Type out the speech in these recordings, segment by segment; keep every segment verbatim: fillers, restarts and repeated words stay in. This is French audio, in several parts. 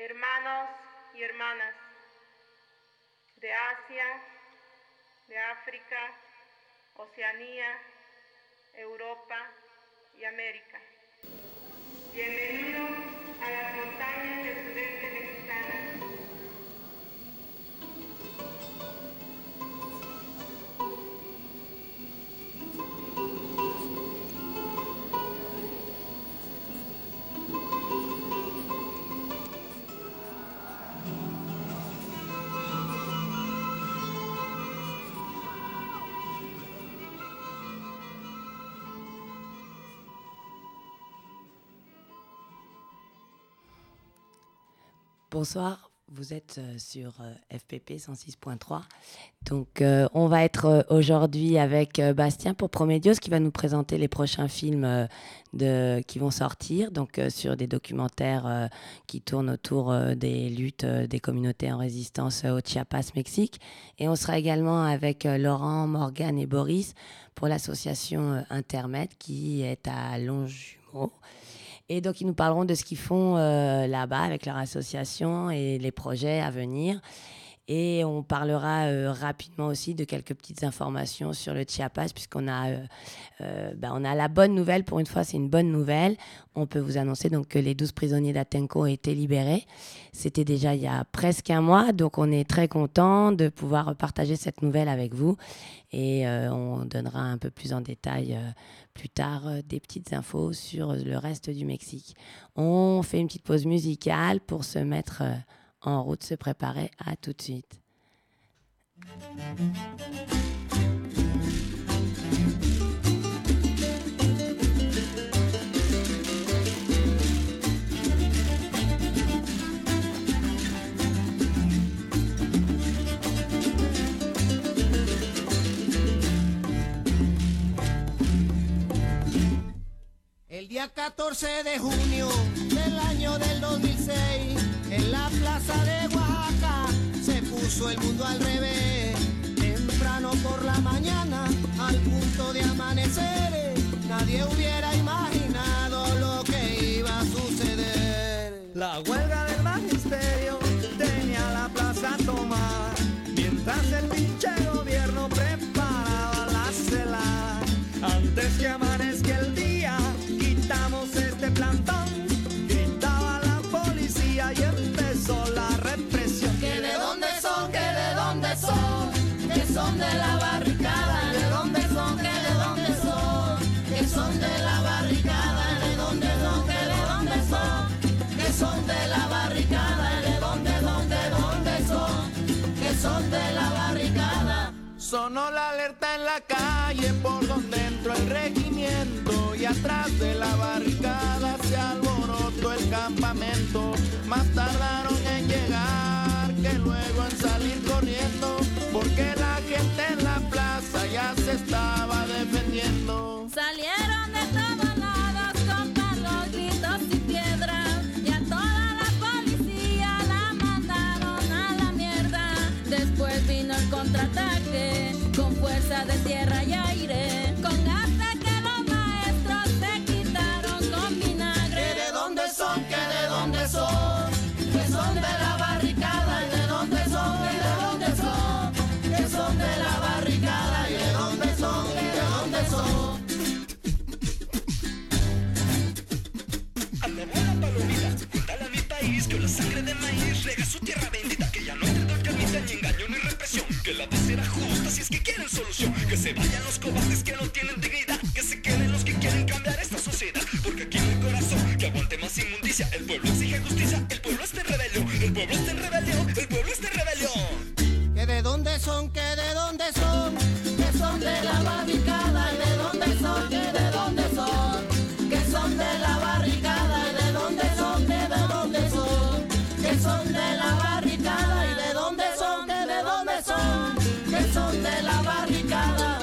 hermanos y hermanas de Asia, de África, Oceanía, Europa y América. Bienvenidos a las montañas del sudeste mexicano. Bonsoir, vous êtes sur F P P cent six point trois. Donc, euh, on va être euh, aujourd'hui avec euh, Bastien pour Promédios qui va nous présenter les prochains films euh, de, qui vont sortir, donc euh, sur des documentaires euh, qui tournent autour euh, des luttes euh, des communautés en résistance euh, au Chiapas, Mexique. Et on sera également avec euh, Laurent, Morgane et Boris pour l'association euh, Intermed qui est à Longjumeau. Et donc, ils nous parleront de ce qu'ils font euh, là-bas avec leur association et les projets à venir. Et on parlera euh, rapidement aussi de quelques petites informations sur le Chiapas, puisqu'on a, euh, euh, ben, on a la bonne nouvelle. Pour une fois, c'est une bonne nouvelle. On peut vous annoncer donc, que les douze prisonniers d'Atenco ont été libérés. C'était déjà il y a presque un mois, donc on est très content de pouvoir partager cette nouvelle avec vous. Et euh, on donnera un peu plus en détail euh, plus tard euh, des petites infos sur le reste du Mexique. On fait une petite pause musicale pour se mettre euh, en route, se préparer. À tout de suite. El día catorce de junio del año del dos mil seis, en la plaza de Oaxaca, se puso el mundo al revés. Temprano por la mañana, al punto de amanecer, nadie hubiera imaginado lo que iba a suceder. La huelga del magisterio tenía la plaza tomada, mientras el pinche gobierno preparaba la cela. Antes que amanezca el día, quitamos este plantón, gritaba la policía y empezó la represión. Que de dónde son, que de dónde son, que son de la barricada. De dónde son, que de dónde son, que son de la barricada. De dónde son, que de dónde son, que son de la barricada. De dónde, dónde, dónde son, que son de la barricada. Sonó la alerta en la calle por donde entró el regimiento y atrás de la barricada se alborotó el campamento. Más tardaron en llegar que luego en salir corriendo, porque la gente en la plaza ya se estaba defendiendo. Salieron de todos lados con palos, gritos y piedras, y a toda la policía la mandaron a la mierda. Después vino el contraataque con fuerza de tierra y aire, con gas de que los maestros se quitaron con vinagre. ¿Que de dónde son? ¿Que de dónde son? Que son de la barricada. ¿Y de dónde son? ¿Que de dónde son? Que son de la barricada. ¿Y de dónde son? ¿Que de dónde son? Andaba la palomita, cuéntale a mi país que la sangre de maíz rega su tierra bendita, que ya no hay carnita, ni engaño ni represión, que la de será justa si es que quieren solución, que se vayan los cobardes que no tienen dignidad, que se queden los que quieren cambiar esta sociedad, porque aquí no hay corazón que aguante más inmundicia. El pueblo exige justicia, el pueblo está en rebelión, el pueblo está en rebelión, el pueblo está en rebelión. ¿Que de dónde son? ¿Que de dónde son? Que son de la barricada. ¿Y de dónde son? ¿Que de dónde son? Que son de la barricada. ¿Y de dónde son? ¿Que de dónde son? Que son de la barricada. ¿Y de dónde son? ¿Que de dónde son? Que son de la barricada.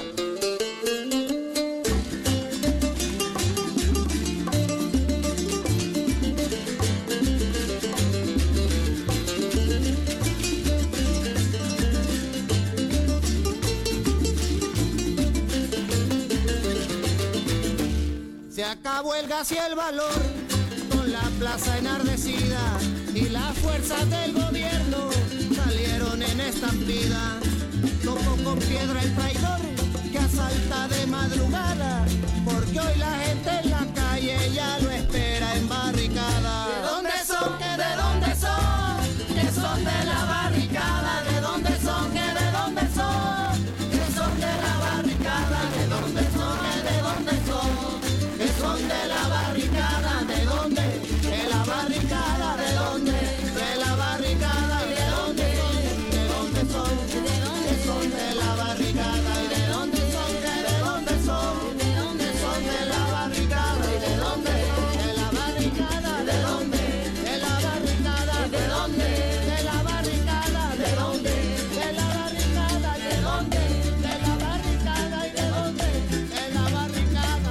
Se acabó el gas y el valor, con la plaza enardecida y y las fuerzas del gobierno salieron en estampida. Tocó con piedra el traidor que asalta de madrugada, porque hoy la gente en la calle ya lo espera en barricada. ¿De dónde son? ¿Que de dónde son? Que son de la barricada. ¿De dónde son? ¿Que de dónde son? Que son de la barricada. ¿De dónde son? ¿Que de dónde son? Que son de la barricada. ¿De dónde? De la barricada. ¿De dónde? De la barricada. ¿De dónde? ¿De dónde son? ¿De dónde son? De la barricada. ¿Y de dónde son? ¿Que de dónde son? ¿De dónde son? De la barricada. ¿Y de dónde? De la barricada. ¿De dónde? De la barricada. ¿De dónde? De la barricada. ¿De dónde? De la barricada. ¿De dónde? De la barricada. ¿Y de dónde? De la barricada.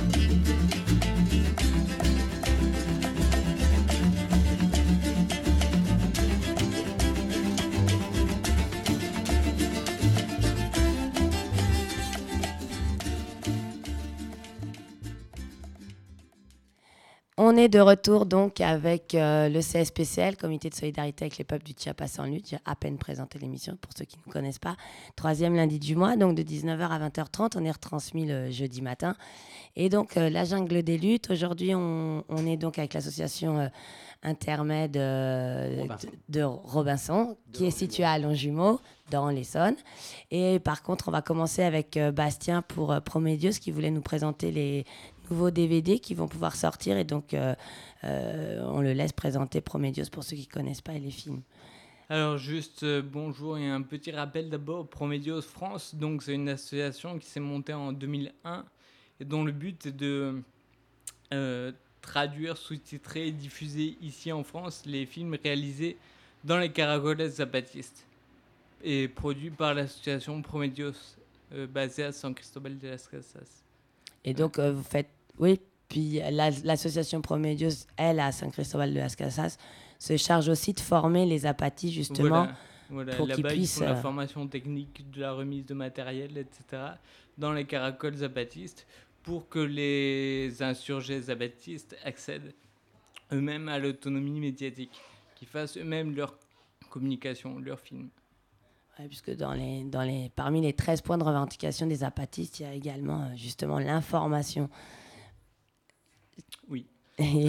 On est de retour donc avec euh, le C S P C L, Comité de solidarité avec les peuples du Chiapas en lutte. J'ai à peine présenté l'émission pour ceux qui ne connaissent pas. Troisième lundi du mois, donc de dix-neuf heures à vingt heures trente. On est retransmis le jeudi matin. Et donc euh, la jungle des luttes. Aujourd'hui, on, on est donc avec l'association euh, intermède euh, Robinson. de, de Robinson, qui est située à Longjumeau, dans l'Essonne. Et par contre, on va commencer avec euh, Bastien pour euh, Promédios, qui voulait nous présenter les nouveaux D V D qui vont pouvoir sortir. Et donc, euh, euh, on le laisse présenter Promédios pour ceux qui ne connaissent pas les films. Alors juste euh, bonjour et un petit rappel d'abord, Promédios France, donc c'est une association qui s'est montée en deux mille un et dont le but est de euh, traduire, sous-titrer et diffuser ici en France les films réalisés dans les caracoles zapatistes et produits par l'association Promédios euh, basée à San Cristobal de las Casas. Et donc, euh, vous faites... Oui, puis la- l'association Promédios, elle, à San Cristobal de las Casas, se charge aussi de former les zapatistes, justement. Voilà, voilà. pour qu'ils Là-bas, ils puissent, font la euh, formation technique de la remise de matériel, et cetera, dans les caracoles zapatistes, pour que les insurgés zapatistes accèdent eux-mêmes à l'autonomie médiatique, qu'ils fassent eux-mêmes leur communication, leurs films. Ouais, puisque dans les, dans les, parmi les treize points de revendication des zapatistes, il y a également, euh, justement, l'information. Oui. Et-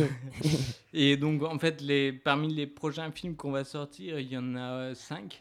Et donc, en fait, les, parmi les prochains films qu'on va sortir, il y en a euh, cinq.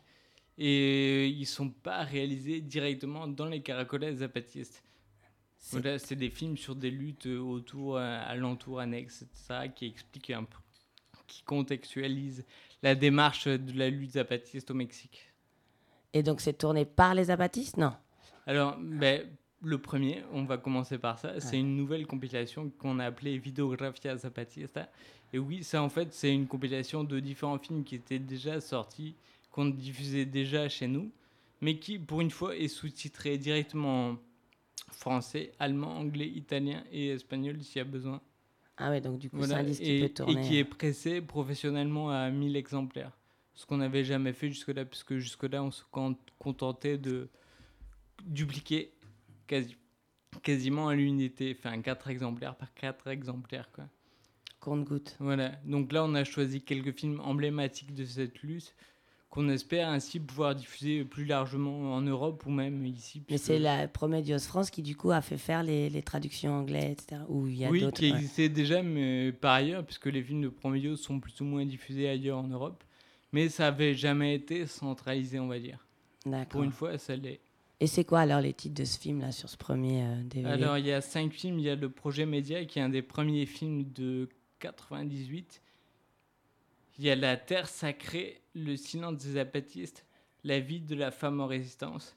Et ils ne sont pas réalisés directement dans les caracoles zapatistes. C'est- Voilà, c'est des films sur des luttes euh, autour, euh, alentours, annexes, et cetera, qui expliquent un peu, qui contextualisent la démarche de la lutte zapatiste au Mexique. Et donc, c'est tourné par les zapatistes? Non. Alors, ben, le premier, on va commencer par ça, c'est une nouvelle compilation qu'on a appelée Videografia Zapatista. Et oui, ça en fait, c'est une compilation de différents films qui étaient déjà sortis, qu'on diffusait déjà chez nous, mais qui, pour une fois, est sous-titré directement en français, allemand, anglais, italien et espagnol s'il y a besoin. Ah ouais, donc du coup, c'est Voilà, un disque qui et, peut tourner. et qui est pressé professionnellement à mille exemplaires. Ce qu'on n'avait jamais fait jusque-là, puisque jusque-là, on se con- contentait de dupliquer quasi, quasiment à l'unité, enfin quatre exemplaires par quatre exemplaires, quoi. Compte-gouttes. Voilà, donc là, on a choisi quelques films emblématiques de cette lutte, qu'on espère ainsi pouvoir diffuser plus largement en Europe ou même ici. Mais puisque- c'est la Promédios France qui, du coup, a fait faire les, les traductions anglaises, et cetera. Ou il y a Oui, d'autres. qui ouais. existait déjà, mais par ailleurs, puisque les films de Promédios sont plus ou moins diffusés ailleurs en Europe. Mais ça n'avait jamais été centralisé, on va dire. D'accord. Pour une fois, ça l'est. Et c'est quoi alors les titres de ce film là sur ce premier euh, D V D? Alors, il y a cinq films. Il y a le Projet Média, qui est un des premiers films de quatre-vingt-dix-huit. Il y a La Terre Sacrée, Le Silence des Zapatistes, La vie de la femme en résistance.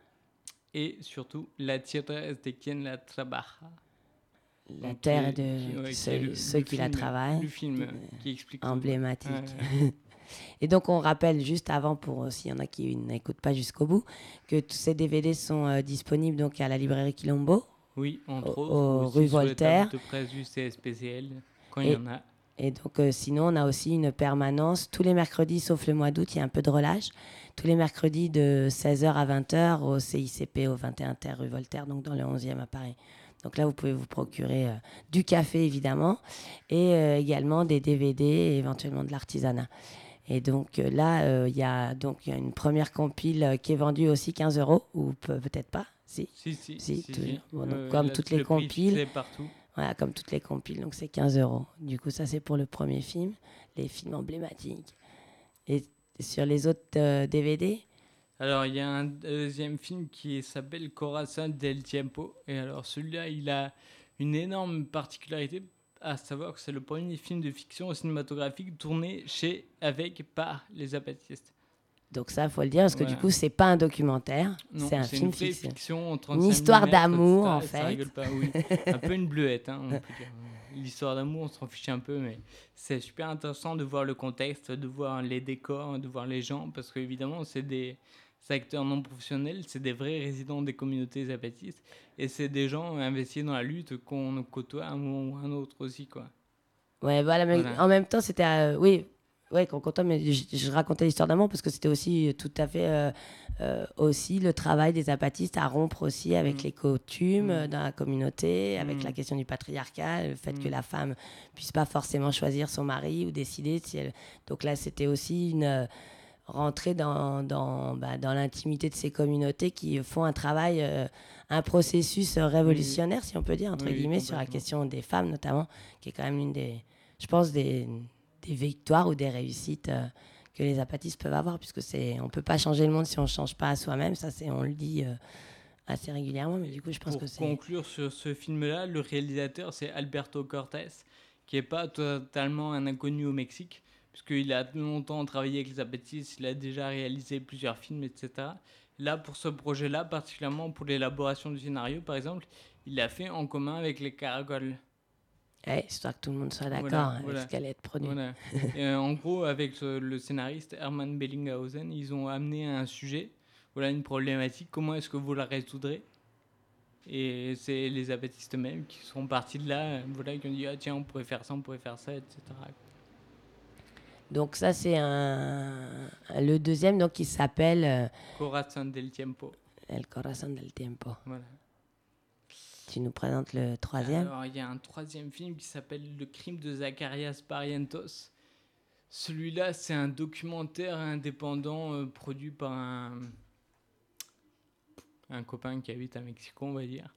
Et surtout, La Tierra es de quien la trabaja. La Donc, terre qui- de qui- ouais, qui ceux, est le- ceux le qui la film- travaillent. Le film euh, qui explique tout, quoi. emblématique. Ouais, Et donc, on rappelle juste avant, pour s'il y en a qui n'écoutent pas jusqu'au bout, que tous ces D V D sont euh, disponibles donc à la librairie Quilombo. Oui, entre Au- autres. au aussi rue sur les Voltaire. tables de presse du C S P C L, quand il Et- y en a. Et donc, euh, sinon, on a aussi une permanence tous les mercredis, sauf le mois d'août, il y a un peu de relâche. Tous les mercredis de seize heures à vingt heures au C I C P, au vingt et un Terre rue Voltaire, donc dans le onzième à Paris. Donc là, vous pouvez vous procurer euh, du café, évidemment, et euh, également des D V D et éventuellement de l'artisanat. Et donc euh, là, euh, il y a donc y a une première compile euh, qui est vendue aussi quinze euros, ou pe- peut-être pas, si. Si, si, Si, si, tout- si. bon, donc, Euh, comme là, toutes c'est les le prix compiles. fixé partout. Voilà, comme toutes les compiles, donc c'est quinze euros. Du coup, ça, c'est pour le premier film, les films emblématiques. Et sur les autres euh, D V D, Alors, il y a un deuxième film qui s'appelle Corazon del Tiempo. Et alors, celui-là, il a une énorme particularité, à savoir que c'est le premier film de fiction cinématographique tourné chez, avec, par les zapatistes. donc ça, il faut le dire, parce que Voilà. du coup, c'est pas un documentaire, Non, c'est un c'est film une vraie fixe. fiction en Une trente-cinq histoire millimètres, d'amour, et cetera, en et ça fait. rigole pas, oui. Un peu une bleuette, hein, on peut dire. L'histoire d'amour, on s'en fiche un peu, mais c'est super intéressant de voir le contexte, de voir les décors, de voir les gens, parce qu'évidemment, c'est des acteurs non professionnels, c'est des vrais résidents des communautés zapatistes, et c'est des gens investis dans la lutte qu'on côtoie à un moment ou à un autre aussi, quoi. Ouais, voilà, mais Voilà. en même temps, c'était. euh, oui, ouais, qu'on comptait, mais je, je racontais l'histoire d'amour parce que c'était aussi tout à fait. euh, euh, aussi le travail des zapatistes à rompre aussi avec Mm. les coutumes Mm. euh, dans la communauté, avec Mm. la question du patriarcat, le fait que Mm. la femme puisse pas forcément choisir son mari ou décider si elle. Donc là, c'était aussi une. euh, rentrer dans, dans, bah, dans l'intimité de ces communautés qui font un travail, euh, un processus euh, révolutionnaire, si on peut dire, entre Oui, guillemets, sur la complètement. question des femmes notamment, qui est quand même l'une des, je pense, des, des victoires ou des réussites euh, que les zapatistes peuvent avoir, puisque c'est, on ne peut pas changer le monde si on ne change pas à soi-même, ça c'est, on le dit euh, assez régulièrement, mais du coup je pense Pour que c'est... conclure sur ce film-là, le réalisateur, c'est Alberto Cortés, qui n'est pas totalement un inconnu au Mexique, puisqu'il a longtemps travaillé avec les zapatistes, il a déjà réalisé plusieurs films, et cetera. Là, pour ce projet-là, particulièrement pour l'élaboration du scénario, par exemple, il l'a fait en commun avec les Caracoles. Ouais, histoire que tout le monde soit d'accord Voilà, avec voilà. ce qu'elle est produit. Voilà. Et, euh, en gros, avec le, le scénariste Hermann Bellinghausen, ils ont amené un sujet, voilà une problématique, comment est-ce que vous la résoudrez? Et c'est les zapatistes eux-mêmes qui sont partis de là, euh, voilà, qui ont dit ah tiens, on pourrait faire ça, on pourrait faire ça, et cetera. Donc ça c'est un, le deuxième, donc qui s'appelle euh, Corazon del Tiempo. El Corazón del Tiempo. Voilà. Tu nous présentes le troisième. Alors, il y a un troisième film qui s'appelle Le crime de Zacarias Barrientos. Celui-là, c'est un documentaire indépendant euh, produit par un, un copain qui habite à Mexico, on va dire.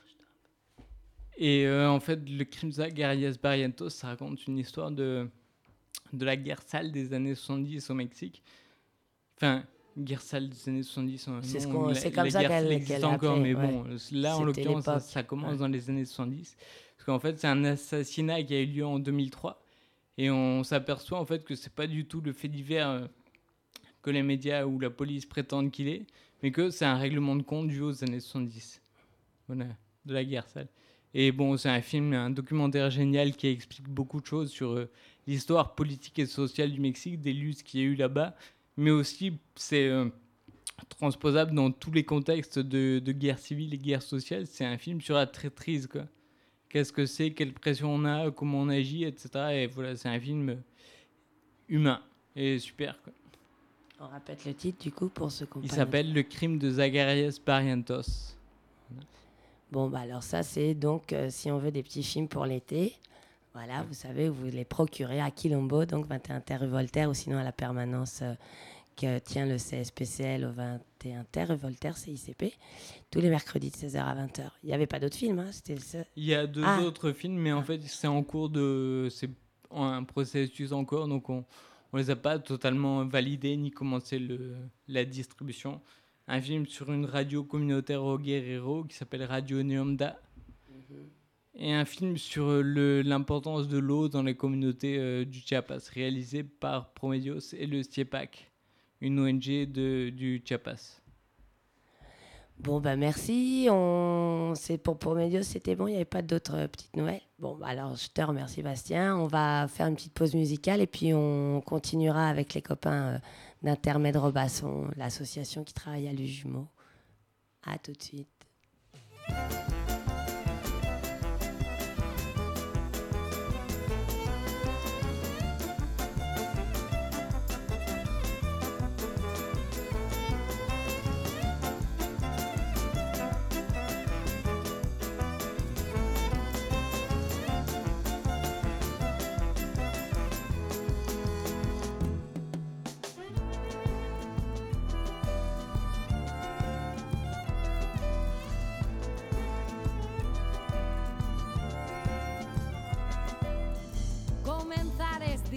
Et euh, en fait, Le crime de Zacarias Barrientos, ça raconte une histoire de, de la guerre sale des années soixante-dix au Mexique. Enfin, guerre sale des années soixante-dix. euh, C'est ce non, qu'on- la- c'est comme la ça guerre qu'elle- sale existe qu'elle encore, l'appelait, mais bon, ouais. là, en C'était l'occurrence, ça, l'époque, ça commence ouais. dans les années soixante-dix. Parce qu'en fait, c'est un assassinat qui a eu lieu en deux mille trois. Et on s'aperçoit en fait que c'est pas du tout le fait divers euh, que les médias ou la police prétendent qu'il est, mais que c'est un règlement de compte dû aux années soixante-dix. Voilà, de la guerre sale. Et bon, c'est un film, un documentaire génial qui explique beaucoup de choses sur euh, l'histoire politique et sociale du Mexique, des luttes qu'il y a eu là-bas, mais aussi c'est euh, transposable dans tous les contextes de, de guerre civile et guerre sociale. C'est un film sur la traîtrise, quoi. Qu'est-ce que c'est, quelle pression on a, comment on agit, et cetera. Et voilà, c'est un film humain et super, quoi. On répète le titre du coup pour ceux qui ont Il pas s'appelle Le crime de Zacarias Barrientos. noté. Bon bah alors ça c'est donc euh, si on veut des petits films pour l'été. Voilà, vous savez, vous les procurez à Quilombo, donc vingt et un Terre Rue Voltaire, ou sinon à la permanence euh, que tient le C S P C L au vingt et un Terre Rue Voltaire, C I C P, tous les mercredis de seize heures à vingt heures. Il n'y avait pas d'autres films, hein, c'était ça. Il y a deux Ah. autres films, mais en fait, c'est en cours de... C'est un processus encore, donc on ne les a pas totalement validés ni commencé le, la distribution. Un film sur une radio communautaire au Guerrero qui s'appelle Radio Neomda. Et un film sur le, l'importance de l'eau dans les communautés euh, du Chiapas, réalisé par Promedios et le STIEPAC, une O N G de, du Chiapas. Bon bah merci, on... c'est pour pour Medios, c'était bon, il n'y avait pas d'autres euh, petites nouvelles. Bon bah alors je te remercie Bastien, on va faire une petite pause musicale et puis on continuera avec les copains euh, d'Intermède Robasson, l'association qui travaille à l'Ujumeau. À tout de suite.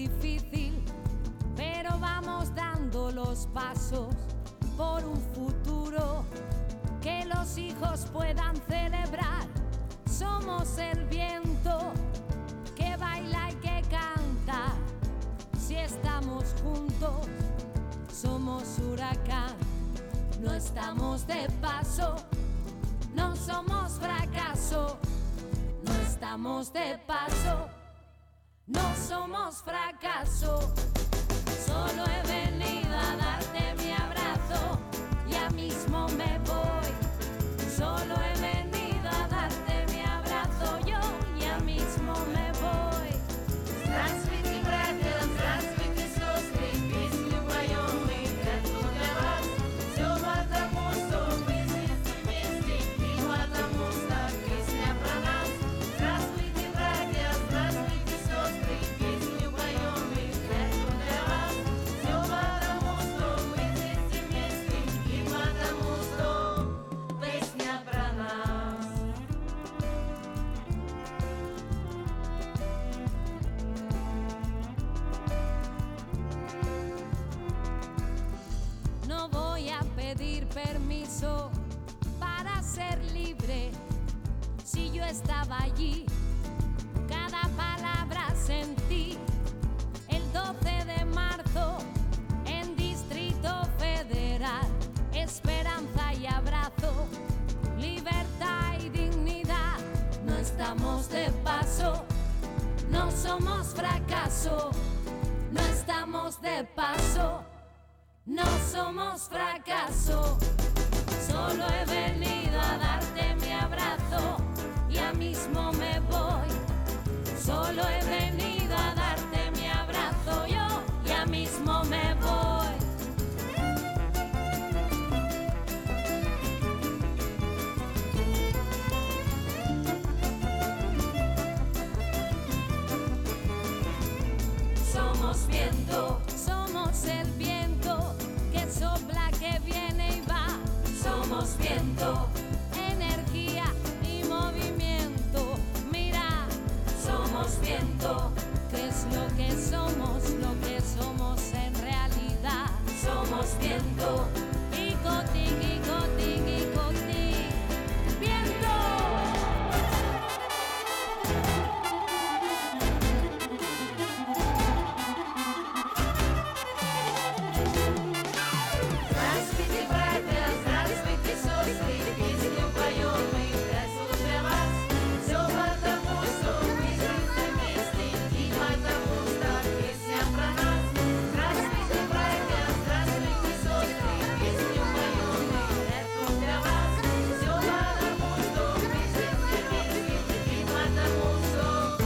difícil, pero vamos dando los pasos por un futuro que los hijos puedan celebrar. Somos el viento que baila y que canta. Si estamos juntos, somos huracán. No estamos de paso, no somos fracaso. No estamos de paso, no somos fracaso. Solo he venido a darte mi abrazo, ya mismo me voy. Solo he venido a darte mi abrazo, yo ya mismo me voy. Здравствуйте, братья, здравствуйте, сестры, песню поем мы, как для вас. Все потому, что мы здесь вместе, и потому, что песня про нас. Здравствуйте, братья, здравствуйте, сестры, песню поем мы, как для вас. Все потому, что мы здесь вместе, и потому, что песня про нас. No voy a pedir permiso para ser libre. Si yo estaba allí, cada palabra sentí. El doce de marzo, en Distrito Federal, esperanza y abrazo, libertad y dignidad. No estamos de paso, no somos fracaso. No estamos de paso, no somos fracaso. Solo he venido a darte mi abrazo, ya mismo me voy. Solo he venido a darte mi abrazo, yo ya mismo me voy. Somos viento, somos el viento que sopla, que viene y va. Somos viento, energía y movimiento. Mira, somos viento, que es lo que somos, lo que somos en realidad. Somos viento, y coti, y coti, y coti. Viento. Здравствуйте, братья, здравствуйте, сестры, песню поем мы, как для вас. Все потому, что мы здесь вместе, и потому, что песня про нас. Здравствуйте, братья, здравствуйте, сестры, песню поем мы, как для вас. Все потому, что мы здесь вместе, и потому, что...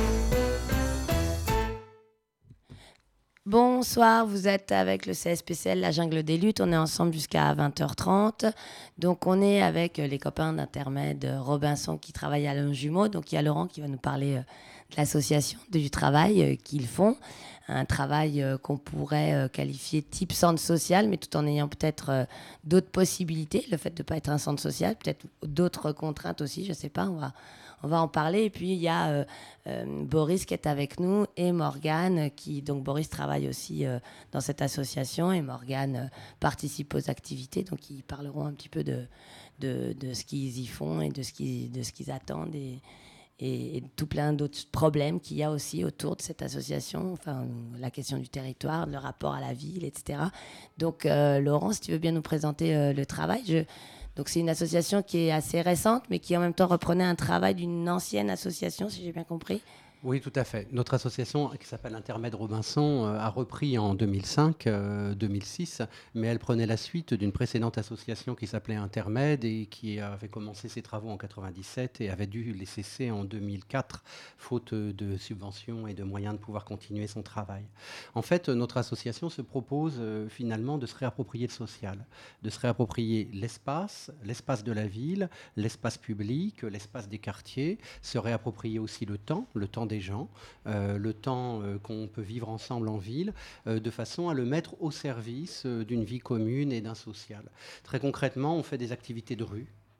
Bonsoir, vous êtes avec le C S P C L, la jungle des luttes. On est ensemble jusqu'à vingt heures trente. Donc, on est avec les copains d'Intermed Robinson qui travaillent à Longjumeau. Donc, il y a Laurent qui va nous parler de l'association, du travail qu'ils font. Un travail qu'on pourrait qualifier de type centre social, mais tout en ayant peut-être d'autres possibilités. Le fait de ne pas être un centre social, peut-être d'autres contraintes aussi, je ne sais pas. On va... On va en parler. Et puis, il y a euh, euh, Boris qui est avec nous et Morgane. Qui, donc, Boris travaille aussi euh, dans cette association et Morgane euh, participe aux activités. Donc, ils parleront un petit peu de, de, de ce qu'ils y font et de ce qu'ils, de ce qu'ils attendent et, et, et tout plein d'autres problèmes qu'il y a aussi autour de cette association. Enfin, la question du territoire, le rapport à la ville, et cetera. Donc, euh, Laurent, si tu veux bien nous présenter euh, le travail. Je... Donc, c'est une association qui est assez récente, mais qui en même temps reprenait un travail d'une ancienne association, si j'ai bien compris. Oui, tout à fait. Notre association, qui s'appelle Intermed Robinson, euh, a repris en deux mille cinq, euh, deux mille six, mais elle prenait la suite d'une précédente association qui s'appelait Intermed et qui avait commencé ses travaux en quatre-vingt-dix-sept et avait dû les cesser en deux mille quatre, faute de subventions et de moyens de pouvoir continuer son travail. En fait, notre association se propose euh, finalement de se réapproprier le social, de se réapproprier l'espace, l'espace de la ville, l'espace public, l'espace des quartiers, se réapproprier aussi le temps, le temps des gens, euh, le temps euh, qu'on peut vivre ensemble en ville, euh, de façon à le mettre au service euh, d'une vie commune et d'un social. Très concrètement, on fait des activités de rue.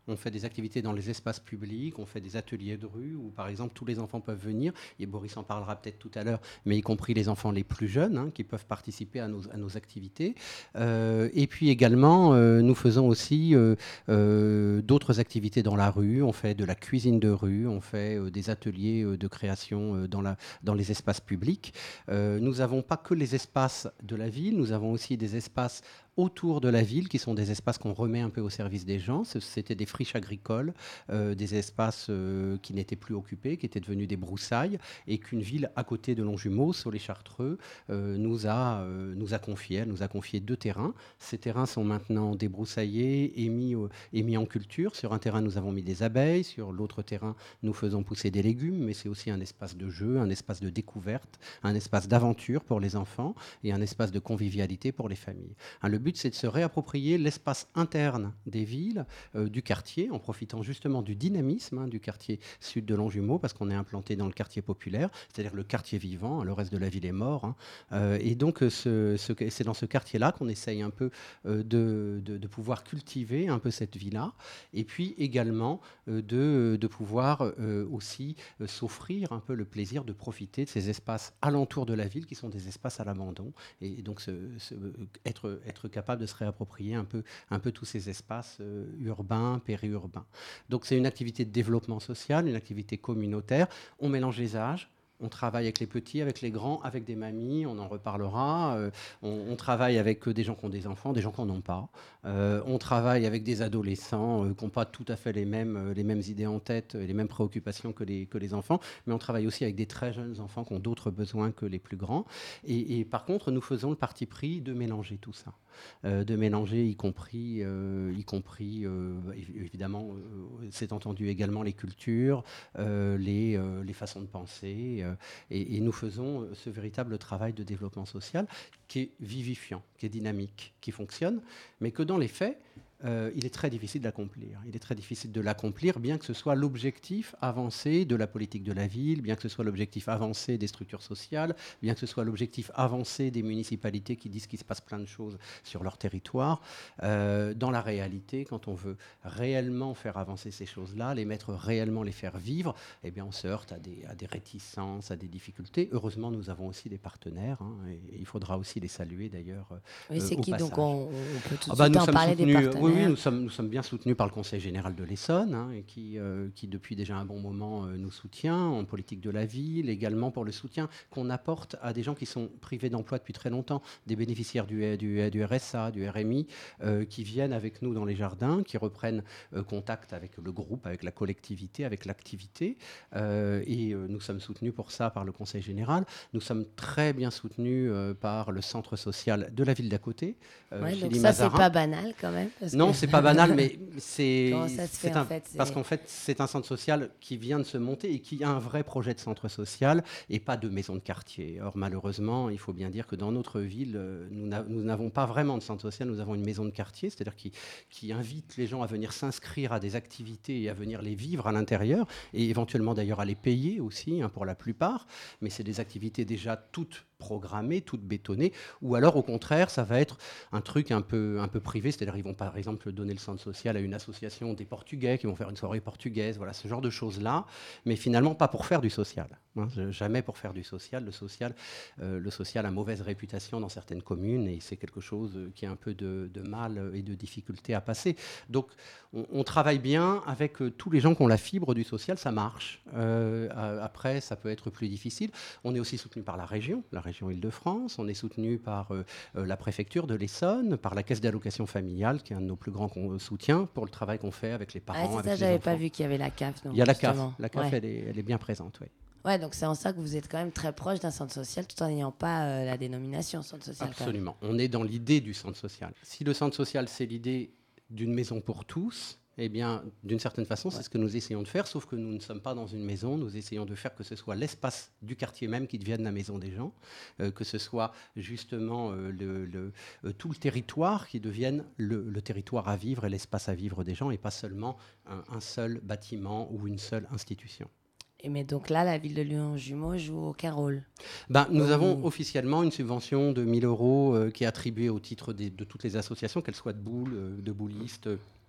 On fait des activités dans les espaces publics, on fait des ateliers de rue où, par exemple, tous les enfants peuvent venir. Et Boris en parlera peut-être tout à l'heure, mais y compris les enfants les plus jeunes hein, qui peuvent participer à nos, à nos activités. Euh, et puis également, euh, nous faisons aussi euh, euh, d'autres activités dans la rue. On fait de la cuisine de rue, on fait euh, des ateliers euh, de création euh, dans, la, dans les espaces publics. Euh, nous n'avons pas que les espaces de la ville, nous avons aussi des espaces autour de la ville, qui sont des espaces qu'on remet un peu au service des gens. C'était des friches agricoles, euh, des espaces euh, qui n'étaient plus occupés, qui étaient devenus des broussailles, et qu'une ville à côté de Longjumeau, Soleil-Chartreux, euh, nous, a, euh, nous a confié. Elle nous a confié deux terrains. Ces terrains sont maintenant débroussaillés et mis, euh, et mis en culture. Sur un terrain, nous avons mis des abeilles. Sur l'autre terrain, nous faisons pousser des légumes, mais c'est aussi un espace de jeu, un espace de découverte, un espace d'aventure pour les enfants et un espace de convivialité pour les familles. Hein, le but, c'est de se réapproprier l'espace interne des villes, euh, du quartier, en profitant justement du dynamisme hein, du quartier sud de Longjumeau, parce qu'on est implanté dans le quartier populaire, c'est-à-dire le quartier vivant, hein, le reste de la ville est mort. Hein, euh, et donc, ce, ce, c'est dans ce quartier-là qu'on essaye un peu euh, de, de, de pouvoir cultiver un peu cette vie-là, et puis également euh, de, de pouvoir euh, aussi euh, s'offrir un peu le plaisir de profiter de ces espaces alentours de la ville, qui sont des espaces à l'abandon, et, et donc ce, ce, être, être capable de se réapproprier un peu, un peu tous ces espaces euh, urbains, périurbains. Donc c'est une activité de développement social, une activité communautaire. On mélange les âges. On travaille avec les petits, avec les grands, avec des mamies, on en reparlera. Euh, on, on travaille avec euh, des gens qui ont des enfants, des gens qui n'en ont pas. Euh, on travaille avec des adolescents euh, qui n'ont pas tout à fait les mêmes, euh, les mêmes idées en tête, et les mêmes préoccupations que les, que les enfants. Mais on travaille aussi avec des très jeunes enfants qui ont d'autres besoins que les plus grands. Et, et par contre, nous faisons le parti pris de mélanger tout ça. Euh, de mélanger, y compris, euh, y compris euh, évidemment, euh, c'est entendu également les cultures, euh, les, euh, les façons de penser. Euh, et, et nous faisons ce véritable travail de développement social qui est vivifiant, qui est dynamique, qui fonctionne, mais que dans les faits, Euh, il est très difficile d'accomplir. Il est très difficile de l'accomplir, bien que ce soit l'objectif avancé de la politique de la ville, bien que ce soit l'objectif avancé des structures sociales, bien que ce soit l'objectif avancé des municipalités qui disent qu'il se passe plein de choses sur leur territoire. Euh, dans la réalité, quand on veut réellement faire avancer ces choses-là, les mettre réellement, les faire vivre, eh bien, on se heurte à des, à des réticences, à des difficultés. Heureusement, nous avons aussi des partenaires, hein, et, et il faudra aussi les saluer d'ailleurs. Oui, c'est euh, qui passage. Donc on, on peut tout de ah bah, suite nous en sommes parler soutenus, des partenaires. Oui, oui, nous sommes, nous sommes bien soutenus par le Conseil général de l'Essonne, hein, et qui, euh, qui, depuis déjà un bon moment, euh, nous soutient en politique de la ville, également pour le soutien qu'on apporte à des gens qui sont privés d'emploi depuis très longtemps, des bénéficiaires du, du, du R S A, du R M I, euh, qui viennent avec nous dans les jardins, qui reprennent euh, contact avec le groupe, avec la collectivité, avec l'activité. Euh, et euh, nous sommes soutenus pour ça par le Conseil général. Nous sommes très bien soutenus euh, par le centre social de la ville d'à côté. Euh, Ouais, donc Chélie ça, c'est Mazarin. pas banal quand même. Parce Non, que... c'est pas banal, mais c'est, Comment ça se fait, c'est en un, fait, c'est- parce qu'en fait, c'est un centre social qui vient de se monter et qui a un vrai projet de centre social et pas de maison de quartier. Or, malheureusement, il faut bien dire que dans notre ville, euh, nous n'a- nous n'avons pas vraiment de centre social, nous avons une maison de quartier, c'est-à-dire qui, qui invite les gens à venir s'inscrire à des activités et à venir les vivre à l'intérieur, et éventuellement d'ailleurs à les payer aussi, hein, pour la plupart, mais c'est des activités déjà toutes programmées, toutes bétonnées, ou alors au contraire, ça va être un truc un peu, un peu privé, c'est-à-dire ils vont par exemple donner le centre social à une association des Portugais qui vont faire une soirée portugaise, voilà, ce genre de choses-là, mais finalement pas pour faire du social, hein, jamais pour faire du social. Le social, euh, le social a mauvaise réputation dans certaines communes et c'est quelque chose qui a un peu de, de mal et de difficulté à passer. Donc on, on travaille bien avec euh, tous les gens qui ont la fibre du social, ça marche. Euh, après, ça peut être plus difficile. On est aussi soutenu par la région, la région Île-de-France, on est soutenu par euh, euh, la préfecture de l'Essonne, par la caisse d'allocation familiale, qui est un de nos plus grands con- soutiens, pour le travail qu'on fait avec les parents, Ah, c'est avec ça, les j'avais enfants. pas vu qu'il y avait la C A F. donc, Il y a la C A F, justement. la C A F Ouais. elle, est, elle est bien présente, oui. Ouais, donc c'est en ça que vous êtes quand même très proche d'un centre social tout en n'ayant pas euh, la dénomination centre social. quand même. Absolument. On est dans l'idée du centre social. Si le centre social, c'est l'idée d'une maison pour tous, eh bien, d'une certaine façon, c'est ce que nous essayons de faire, sauf que nous ne sommes pas dans une maison. Nous essayons de faire que ce soit l'espace du quartier même qui devienne la maison des gens, euh, que ce soit justement euh, le, le, euh, tout le territoire qui devienne le, le territoire à vivre et l'espace à vivre des gens, et pas seulement un, un seul bâtiment ou une seule institution. Et mais donc là, la ville de Lyon-Jumeau joue aucun rôle. Ben, nous Oh. avons officiellement une subvention de mille euros euh, qui est attribuée au titre des- de toutes les associations, qu'elles soient de boules, euh, de boulistes, euh,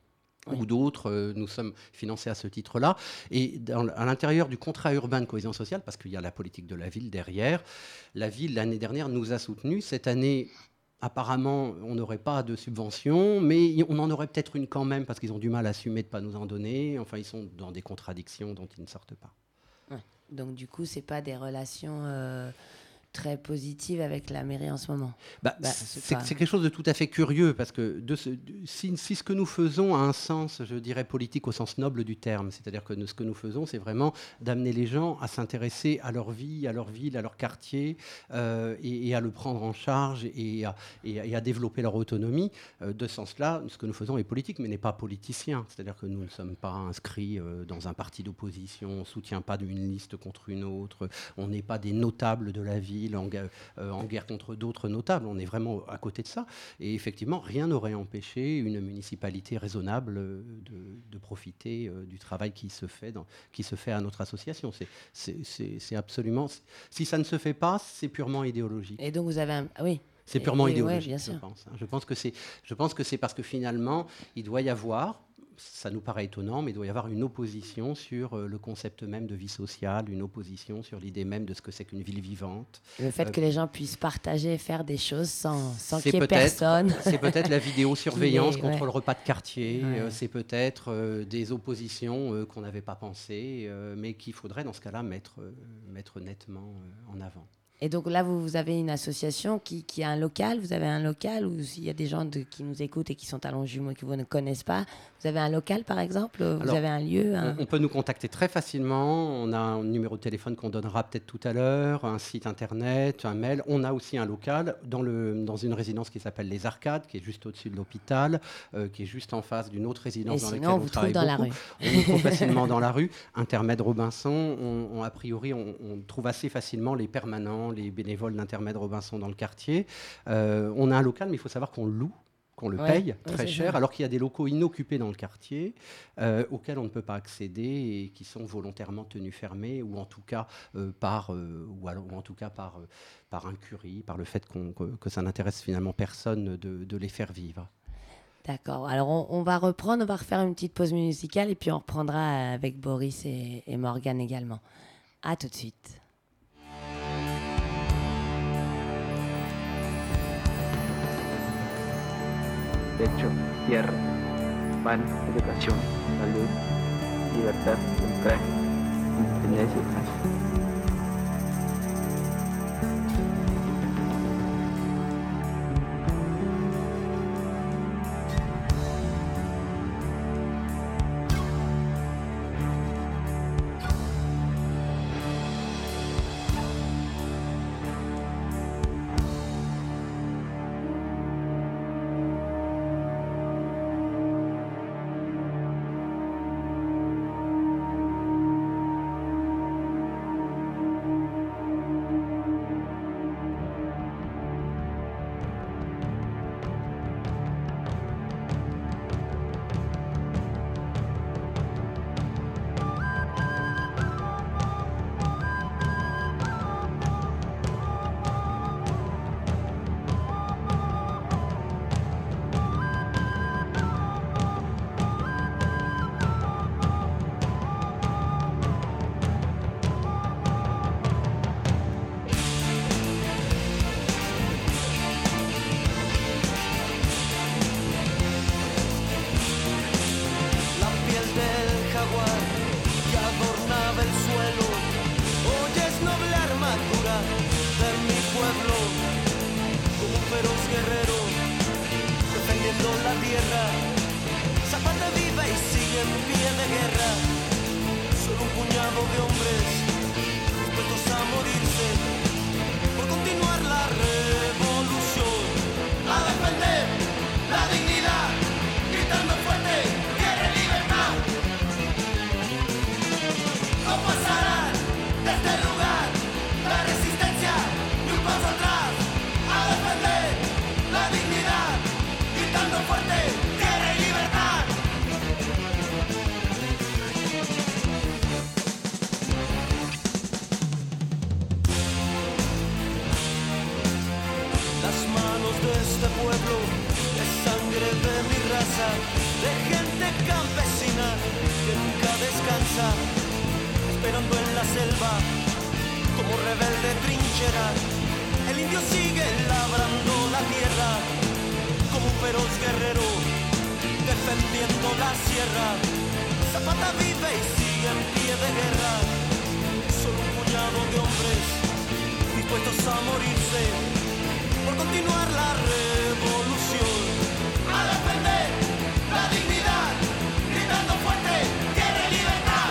Oui. ou d'autres, euh, nous sommes financés à ce titre-là. Et dans, à l'intérieur du contrat urbain de cohésion sociale, parce qu'il y a la politique de la ville derrière, la ville, l'année dernière, nous a soutenus. Cette année, apparemment, on n'aurait pas de subvention, mais on en aurait peut-être une quand même, parce qu'ils ont du mal à assumer de ne pas nous en donner. Enfin, ils sont dans des contradictions dont ils ne sortent pas. Ouais. Donc du coup, c'est pas des relations euh, très positives avec la mairie en ce moment. Bah, Bah, c'est, c'est pas- c'est quelque chose de tout à fait curieux, parce que de ce, de- si, si ce que nous faisons a un sens, je dirais, politique au sens noble du terme, c'est-à-dire que nous- ce que nous faisons, c'est vraiment d'amener les gens à s'intéresser à leur vie, à leur ville, à leur quartier, euh, et, et à le prendre en charge et à, et à- et à développer leur autonomie. Euh, de ce sens-là, ce que nous faisons est politique, mais n'est pas politicien. C'est-à-dire que nous ne sommes pas inscrits euh, dans un parti d'opposition, on ne soutient pas d'une liste contre une autre, on n'est pas des notables de la ville en, ga- euh, en guerre contre d'autres notables, on est vraiment à côté de ça. Et effectivement, rien n'aurait empêché une municipalité raisonnable euh, de, de profiter euh, du travail qui se fait, dans, qui se fait à notre association. C'est, c'est, c'est, c'est absolument... Si ça ne se fait pas, c'est purement idéologique. Et donc vous avez un... ah oui. C'est Et- purement et- idéologique, ouais, bien je sûr. pense. hein. Je pense que c'est, je pense que c'est parce que finalement, il doit y avoir, ça nous paraît étonnant, mais il doit y avoir une opposition sur euh, le concept même de vie sociale, une opposition sur l'idée même de ce que c'est qu'une ville vivante. Le fait Euh, que les gens puissent partager et faire des choses sans, sans C'est qu'il y ait peut-être- personne. C'est peut-être la vidéosurveillance Qui est- contre ouais. le repas de quartier, Ouais. euh, c'est peut-être euh, des oppositions euh, qu'on n'avait pas pensées, euh, mais qu'il faudrait dans ce cas-là mettre, euh, mettre nettement euh, en avant. Et donc là, vous, vous avez une association qui, qui a un local. Vous avez un local ou s'il y a des gens de- qui nous écoutent et qui sont à Longjumeau et que vous ne connaissez pas, vous avez un local par exemple. Vous Alors, avez un lieu. un- On, on peut nous contacter très facilement. On a un numéro de téléphone qu'on donnera peut-être tout à l'heure, un site internet, un mail. On a aussi un local dans, le, dans une résidence qui s'appelle Les Arcades, qui est juste au-dessus de l'hôpital, euh, qui est juste en face d'une autre résidence Et dans sinon, laquelle on on vous travaille trouve dans la beaucoup. rue. On nous trouve facilement dans la rue. Intermède Robinson, on, on- a priori, on, on trouve assez facilement les permanents, les bénévoles d'Intermède Robinson dans le quartier. Euh, on a un local, mais il faut savoir qu'on le loue, qu'on le Ouais, paye ouais, très c'est cher, ça. alors qu'il y a des locaux inoccupés dans le quartier euh, auxquels on ne peut pas accéder et qui sont volontairement tenus fermés, ou en tout cas euh, par, euh, ou, alors- ou en tout cas par, euh, par incurie, par le fait qu'on- que, que ça n'intéresse finalement personne de, de les faire vivre. D'accord. Alors on, on va reprendre, on va refaire une petite pause musicale et puis on reprendra avec Boris et, et Morgane également. À tout de suite. Techo, tierra, pan, educación, salud, libertad, democracia, independencia y paz. La piel del jaguar que adornaba el suelo, hoy es noble armadura de mi pueblo, como un feroz guerrero defendiendo la tierra. Zapata viva y sigue en pie de guerra, solo un puñado de hombres dispuestos a morirse por continuar la revolución, a defender la dignidad, gritando fuerte, quiere libertad. No pasarán de este lugar la resistencia ni un paso atrás, a defender la dignidad, gritando fuerte, quiere libertad. Las manos de este pueblo, de sangre de mi raza, de gente campesina que nunca descansa, esperando en la selva como rebelde trinchera. El indio sigue labrando la tierra como un feroz guerrero defendiendo la sierra. Zapata vive y sigue en pie de guerra. Solo un puñado de hombres dispuestos a morirse por continuar la revolución. A defender la dignidad, gritando fuerte, tierra y libertad.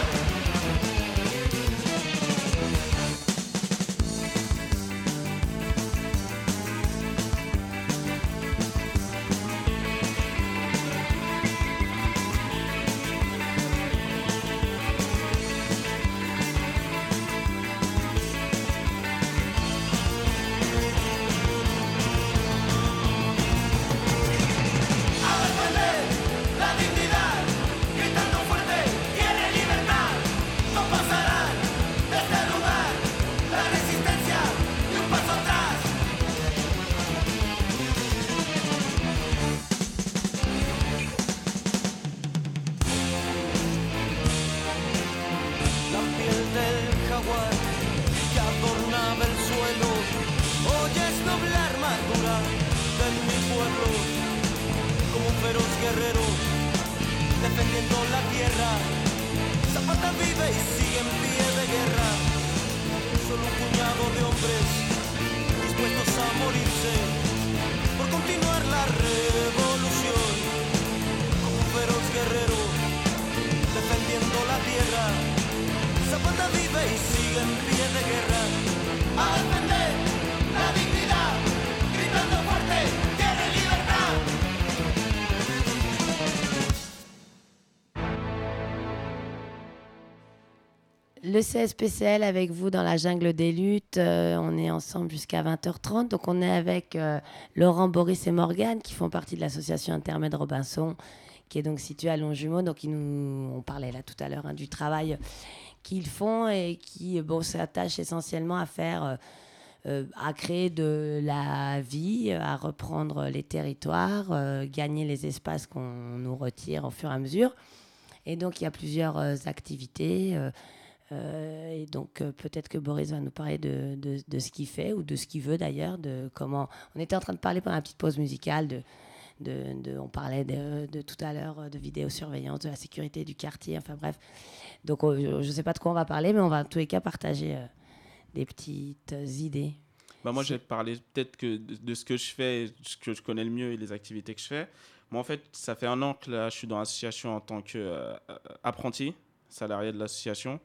Le C S P C L avec vous dans la jungle des luttes. Euh, on est ensemble jusqu'à vingt heures trente. Donc, on est avec euh, Laurent, Boris et Morgane qui font partie de l'association Intermède Robinson, qui est donc située à Longjumeau. Donc, ils nous, on parlait là tout à l'heure hein, du travail qu'ils font et qui bon, s'attachent essentiellement à faire, euh, euh, à créer de la vie, à reprendre les territoires, euh, gagner les espaces qu'on nous retire au fur et à mesure. Et donc, il y a plusieurs euh, activités. Euh, Euh, et donc euh, peut-être que Boris va nous parler de, de, de ce qu'il fait ou de ce qu'il veut d'ailleurs, de comment on était en train de parler pendant la petite pause musicale de, de, de on parlait de, de tout à l'heure de vidéosurveillance, de la sécurité du quartier, enfin bref, donc on, je ne sais pas de quoi on va parler, mais on va en tous les cas partager euh, des petites idées. Bah moi j'ai parlé peut-être que de, de ce que je fais, ce que je connais le mieux et les activités que je fais. Moi en fait ça fait un an que là je suis dans l'association en tant qu'apprenti euh, salarié de l'association.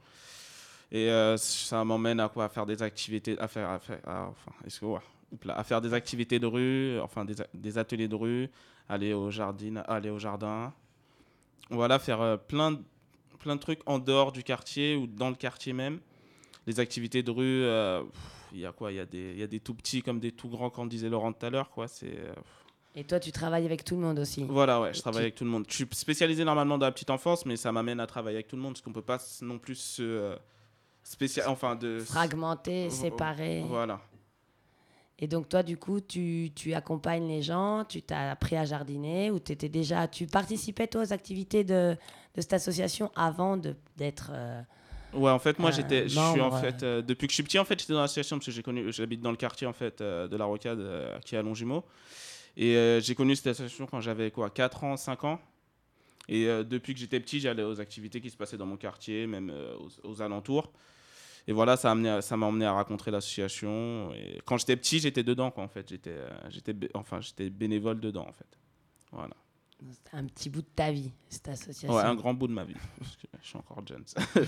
Et euh, ça m'emmène à quoi, à faire des activités, à faire, à faire, à, enfin, est-ce que, ouais, à faire des activités de rue, enfin des, des ateliers de rue, aller au jardin, aller au jardin, voilà, faire euh, plein, de, plein de trucs en dehors du quartier ou dans le quartier même. Les activités de rue, il euh, y a quoi, il y a des, il y a des tout petits comme des tout grands, comme disait Laurent tout à l'heure, quoi. C'est. Euh, Et toi, tu travailles avec tout le monde aussi. Voilà, ouais, je Et travaille tu... avec tout le monde. Je suis spécialisé normalement dans la petite enfance, mais ça m'amène à travailler avec tout le monde parce qu'on peut pas non plus se euh, spécial, enfin de fragmenter, s- séparer. Voilà. Et donc toi, du coup, tu, tu accompagnes les gens, tu t'as appris à jardiner ou t'étais déjà, tu participais toi aux activités de, de cette association avant de, d'être. Euh, Ouais, en fait, moi, euh, j'étais, je suis membre, en fait, euh, depuis que je suis petit, en fait, j'étais dans l'association parce que j'ai connu, j'habite dans le quartier en fait euh, de la Rocade, euh, qui est à Longjumeau, et euh, j'ai connu cette association quand j'avais quoi, quatre ans, cinq ans, et euh, depuis que j'étais petit, j'allais aux activités qui se passaient dans mon quartier, même euh, aux, aux alentours, et voilà, ça, a amené à, ça m'a emmené à rencontrer l'association. Et quand j'étais petit, j'étais dedans, quoi, en fait, j'étais, euh, j'étais, bé- enfin, j'étais bénévole dedans, en fait, voilà. c'était un petit bout de ta vie, cette association. Ouais, un grand bout de ma vie, parce que je suis encore jeune.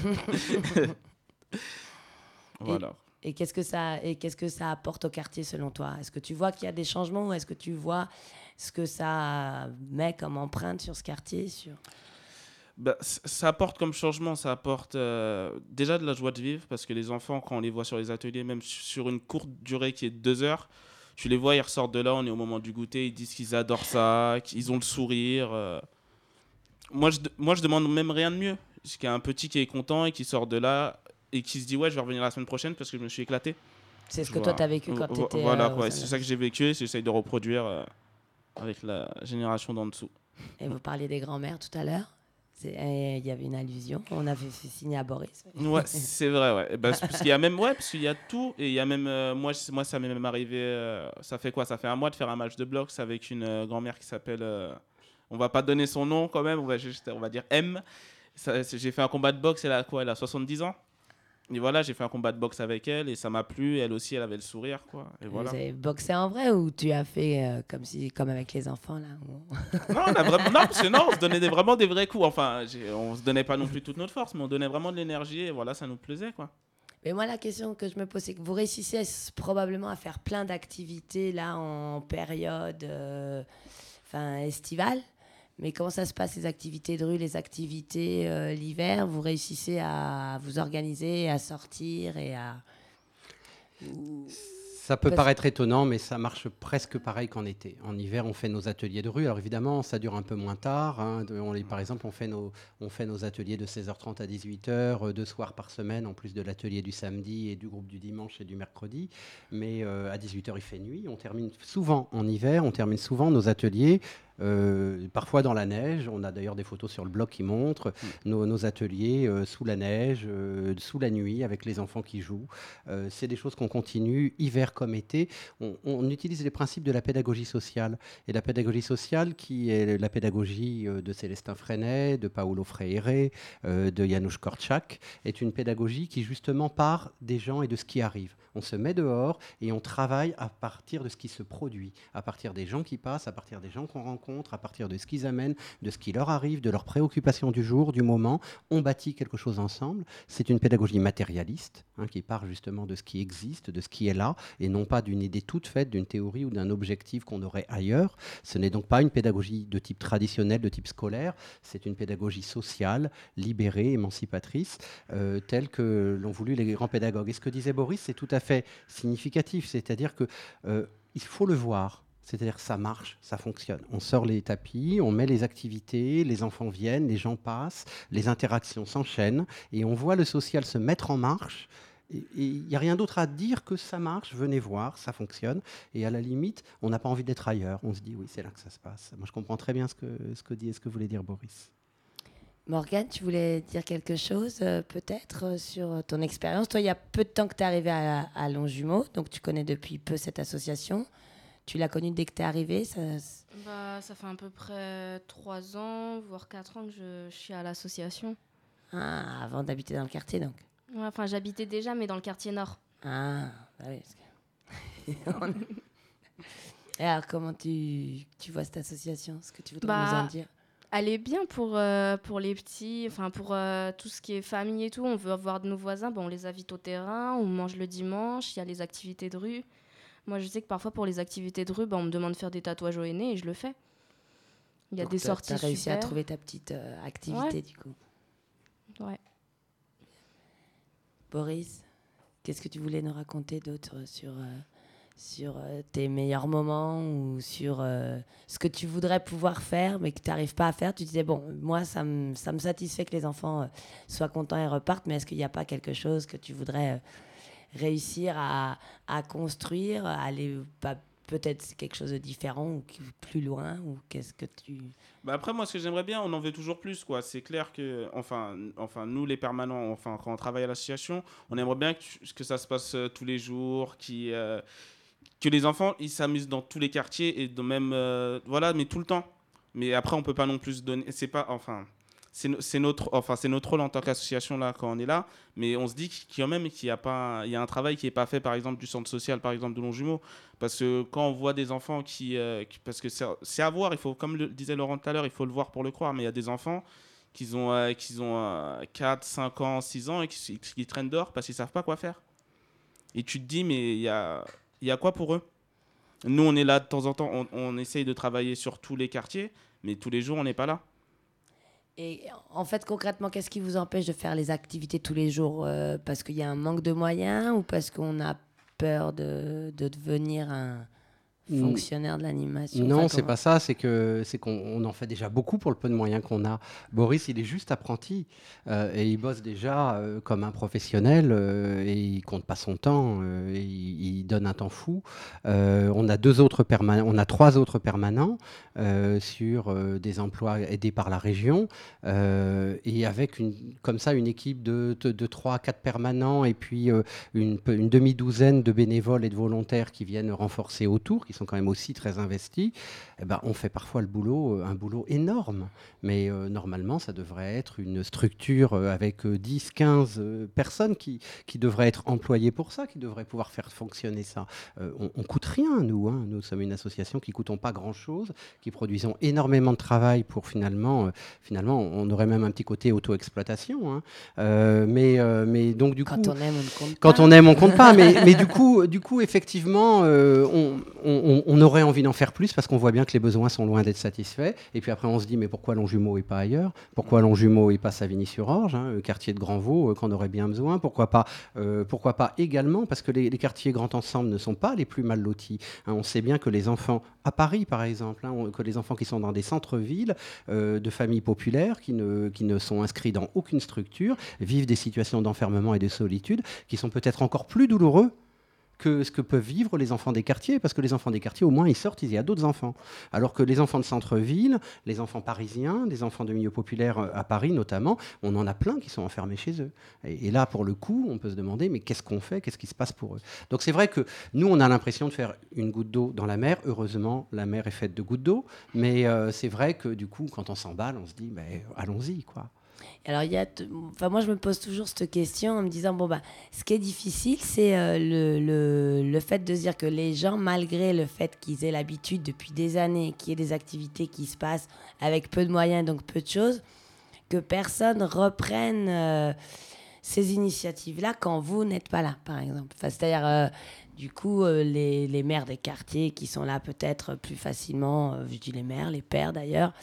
Voilà. Et, et qu'est-ce que ça, et qu'est-ce que ça apporte au quartier selon toi ? Est-ce que tu vois qu'il y a des changements ou est-ce que tu vois ce que ça met comme empreinte sur ce quartier sur... Bah, c- ça apporte comme changement, ça apporte euh, déjà de la joie de vivre, parce que les enfants, quand on les voit sur les ateliers, même su- sur une courte durée qui est de deux heures, tu les vois, ils ressortent de là, on est au moment du goûter, ils disent qu'ils adorent ça, qu'ils ont le sourire. euh. Moi, je, de- moi, je demande même rien de mieux. Parce qu'il y a un petit qui est content et qui sort de là et qui se dit « Ouais, je vais revenir la semaine prochaine parce que je me suis éclaté. » C'est ce Tu que vois. toi, tu as vécu quand Vo- tu étais... Voilà, euh, quoi. au C'est sein ça que j'ai vécu et j'essaye de reproduire euh, avec la génération d'en dessous. de- Et vous parliez des grands-mères tout à l'heure. C'est- euh, Il y avait une allusion. On avait fait signer à Boris. Ouais, c'est vrai, ouais. Bah, c'est parce qu'il y a même, ouais, parce qu'il y a tout, et il y a même, euh, moi, c- moi, ça m'est même arrivé, euh, ça fait quoi? Ça fait un mois de faire un match de boxe avec une euh, grand-mère qui s'appelle, euh, on va pas donner son nom quand même, on va juste, on va dire M. Ça, c'est- j'ai fait un combat de boxe, elle a quoi? Elle a soixante-dix ans. Et voilà, j'ai fait un combat de boxe avec elle, et ça m'a plu, elle aussi, elle avait le sourire, quoi. Et voilà. Vous avez boxé en vrai ou tu as fait euh, comme, si, comme avec les enfants là où- Non, on a vraiment, non, parce que non, on se donnait des- vraiment des vrais coups. Enfin, j'ai- on se donnait pas non plus toute notre force, mais on donnait vraiment de l'énergie, et voilà, ça nous plaisait, quoi. Mais moi, la question que je me pose, c'est que vous réussissez s- probablement à faire plein d'activités là en période euh, enfin, estivale. Mais comment ça se passe, les activités de rue, les activités euh, l'hiver? Vous réussissez à vous organiser, à sortir et à... Ça peut Parce- paraître étonnant, mais ça marche presque pareil qu'en été. En hiver, on fait nos ateliers de rue. Alors évidemment, ça dure un peu moins tard. hein. De- on les- par exemple, on fait, nos, on fait nos ateliers de seize heures trente à dix-huit heures, euh, deux soirs par semaine, en plus de l'atelier du samedi et du groupe du dimanche et du mercredi. Mais euh, à dix-huit heures, il fait nuit. On termine souvent en hiver, on termine souvent nos ateliers. euh, parfois dans la neige, on a d'ailleurs des photos sur le blog qui montrent nos, nos ateliers euh, sous la neige, euh, sous la nuit, avec les enfants qui jouent. Euh, c'est des choses qu'on continue hiver comme été. On, on utilise les principes de la pédagogie sociale. Et la pédagogie sociale, qui est la pédagogie euh, de Célestin Freinet, de Paulo Freire, euh, de Janusz Korczak, est une pédagogie qui justement part des gens et de ce qui arrive. On se met dehors et on travaille à partir de ce qui se produit, à partir des gens qui passent, à partir des gens qu'on rencontre, à partir de ce qu'ils amènent, de ce qui leur arrive, de leurs préoccupations du jour, du moment. On bâtit quelque chose ensemble. C'est une pédagogie matérialiste hein, qui part justement de ce qui existe, de ce qui est là, et non pas d'une idée toute faite, d'une théorie ou d'un objectif qu'on aurait ailleurs. Ce n'est donc pas une pédagogie de type traditionnel, de type scolaire. C'est une pédagogie sociale, libérée, émancipatrice, euh, telle que l'ont voulu les grands pédagogues. Et ce que disait Boris, c'est tout à fait significatif. C'est-à-dire que euh, il faut le voir. C'est-à-dire que ça marche, ça fonctionne. On sort les tapis, on met les activités, les enfants viennent, les gens passent, les interactions s'enchaînent, et on voit le social se mettre en marche. Et il n'y a rien d'autre à dire que ça marche, venez voir, ça fonctionne. Et à la limite, on n'a pas envie d'être ailleurs. On se dit, oui, c'est là que ça se passe. Moi, je comprends très bien ce que, ce que dit et ce que voulait dire Boris. Morgane, tu voulais dire quelque chose euh, peut-être euh, sur ton expérience? Toi, il y a peu de temps que tu es arrivée à, à Longjumeau, donc tu connais depuis peu cette association. Tu l'as connue dès que tu es arrivée ça... Bah, ça fait à peu près trois ans, voire quatre ans que je, je suis à l'association. Ah, avant d'habiter dans le quartier, donc. Ouais, enfin, j'habitais déjà, mais dans le quartier nord. Ah, bah oui. Parce que... Et alors, comment tu, tu vois cette association? Ce que tu voudrais Bah, nous en dire? Elle est bien pour, euh, pour les petits, enfin pour euh, tout ce qui est famille et tout. On veut avoir de nos voisins, bon, on les invite au terrain, on mange le dimanche, il y a les activités de rue. Moi, je sais que parfois, pour les activités de rue, bah, on me demande de faire des tatouages au nez et je le fais. Il y a Donc, des t'as- sorties t'as réussi super. à trouver ta petite euh, activité, Ouais. du coup. Ouais. Boris, qu'est-ce que tu voulais nous raconter d'autre sur, euh, sur euh, tes meilleurs moments ou sur euh, ce que tu voudrais pouvoir faire mais que tu n'arrives pas à faire? Tu disais, bon, moi, ça me ça me satisfait que les enfants euh, soient contents et repartent, mais est-ce qu'il n'y a pas quelque chose que tu voudrais euh, réussir à, à construire, à aller pas, peut-être c'est quelque chose de différent ou qui- plus loin, ou qu'est-ce que tu... Bah après, moi, ce que j'aimerais bien, on en veut toujours plus, quoi. C'est clair que, enfin, enfin, nous, les permanents, enfin, quand on travaille à l'association, on aimerait bien que, tu- que ça se passe euh, tous les jours, qui, euh, que les enfants, ils s'amusent dans tous les quartiers et de même, euh, voilà, mais tout le temps. Mais après, on peut pas non plus se donner, c'est pas, enfin, c'est no- c'est notre, enfin, c'est notre rôle en tant qu'association là quand on est là. Mais on se dit qu'il y a même qu'il y a pas, il y a un travail qui est pas fait, par exemple, du centre social, par exemple, de Longjumeau. Parce que quand on voit des enfants qui... euh, qui- parce que c'est c'est à voir, il faut, comme le disait Laurent tout à l'heure, il faut le voir pour le croire, mais il y a des enfants qui ont, euh, qui ont euh, quatre, cinq ans, six ans et qui, qui traînent dehors parce qu'ils ne savent pas quoi faire. Et tu te dis, mais il y a, il y a quoi pour eux? Nous, on est là de temps en temps, on, on essaye de travailler sur tous les quartiers, mais tous les jours, on n'est pas là. Et en fait, concrètement, qu'est-ce qui vous empêche de faire les activités tous les jours? Euh, Parce qu'il y a un manque de moyens ou parce qu'on a peur de, de devenir un, fonctionnaire de l'animation. Non, Enfin, c'est comment- pas ça, c'est que c'est qu'on on en fait déjà beaucoup pour le peu de moyens qu'on a. Boris, il est juste apprenti euh, et il bosse déjà euh, comme un professionnel euh, et il compte pas son temps, euh, et il, il donne un temps fou. Euh, on a deux autres permanents, on a trois autres permanents euh, sur euh, des emplois aidés par la région euh, et avec une comme ça une équipe de, de, de trois à quatre permanents et puis euh, une, pe- une demi-douzaine de bénévoles et de volontaires qui viennent renforcer autour, qui sont quand même aussi très investis. Eh ben, on fait parfois le boulot, euh, un boulot énorme. Mais euh, normalement, ça devrait être une structure euh, avec euh, dix, quinze euh, personnes qui, qui devraient être employées pour ça, qui devraient pouvoir faire fonctionner ça. Euh, on, on coûte rien, nous. Hein. Nous sommes une association qui ne coûtons pas grand-chose, qui produisons énormément de travail pour finalement, euh, finalement, on aurait même un petit côté auto-exploitation. Hein. Euh, mais, euh, mais donc du Quand coup, on aime, on ne compte quand pas. on aime, on compte pas. Mais, mais du coup, du coup, effectivement, euh, on, on, on aurait envie d'en faire plus parce qu'on voit bien que les besoins sont loin d'être satisfaits. Et puis après, on se dit, mais pourquoi Longjumeau et pas ailleurs? Pourquoi Longjumeau et pas Savigny-sur-Orge, hein, quartier de Grandvaux, euh, qu'on aurait bien besoin? Pourquoi pas, euh, pourquoi pas également, parce que les, les quartiers grand ensemble ne sont pas les plus mal lotis. Hein, on sait bien que les enfants, à Paris par exemple, hein, on- que les enfants qui sont dans des centres-villes euh, de familles populaires, qui ne, qui ne sont inscrits dans aucune structure, vivent des situations d'enfermement et de solitude qui sont peut-être encore plus douloureux que ce que peuvent vivre les enfants des quartiers, parce que les enfants des quartiers, au moins, ils sortent, il y a d'autres enfants. Alors que les enfants de centre-ville, les enfants parisiens, des enfants de milieux populaires euh, à Paris notamment, on en a plein qui sont enfermés chez eux. Et, et là, pour le coup, on peut se demander, mais qu'est-ce qu'on fait? Qu'est-ce qui se passe pour eux? Donc c'est vrai que nous, on a l'impression de faire une goutte d'eau dans la mer. Heureusement, la mer est faite de gouttes d'eau. Mais euh, c'est vrai que du coup, quand on s'emballe, on se dit, ben, allons-y, quoi. Alors, il y a t- enfin, moi, je me pose toujours cette question en me disant, bon, bah, ce qui est difficile, c'est euh, le, le, le fait de se dire que les gens, malgré le fait qu'ils aient l'habitude depuis des années, qu'il y ait des activités qui se passent avec peu de moyens, donc peu de choses, que personne reprenne euh, ces initiatives-là quand vous n'êtes pas là, par exemple. Enfin, c'est-à-dire, euh, du coup, euh, les, les maires des quartiers qui sont là peut-être plus facilement, euh, je dis les maires, les pères d'ailleurs,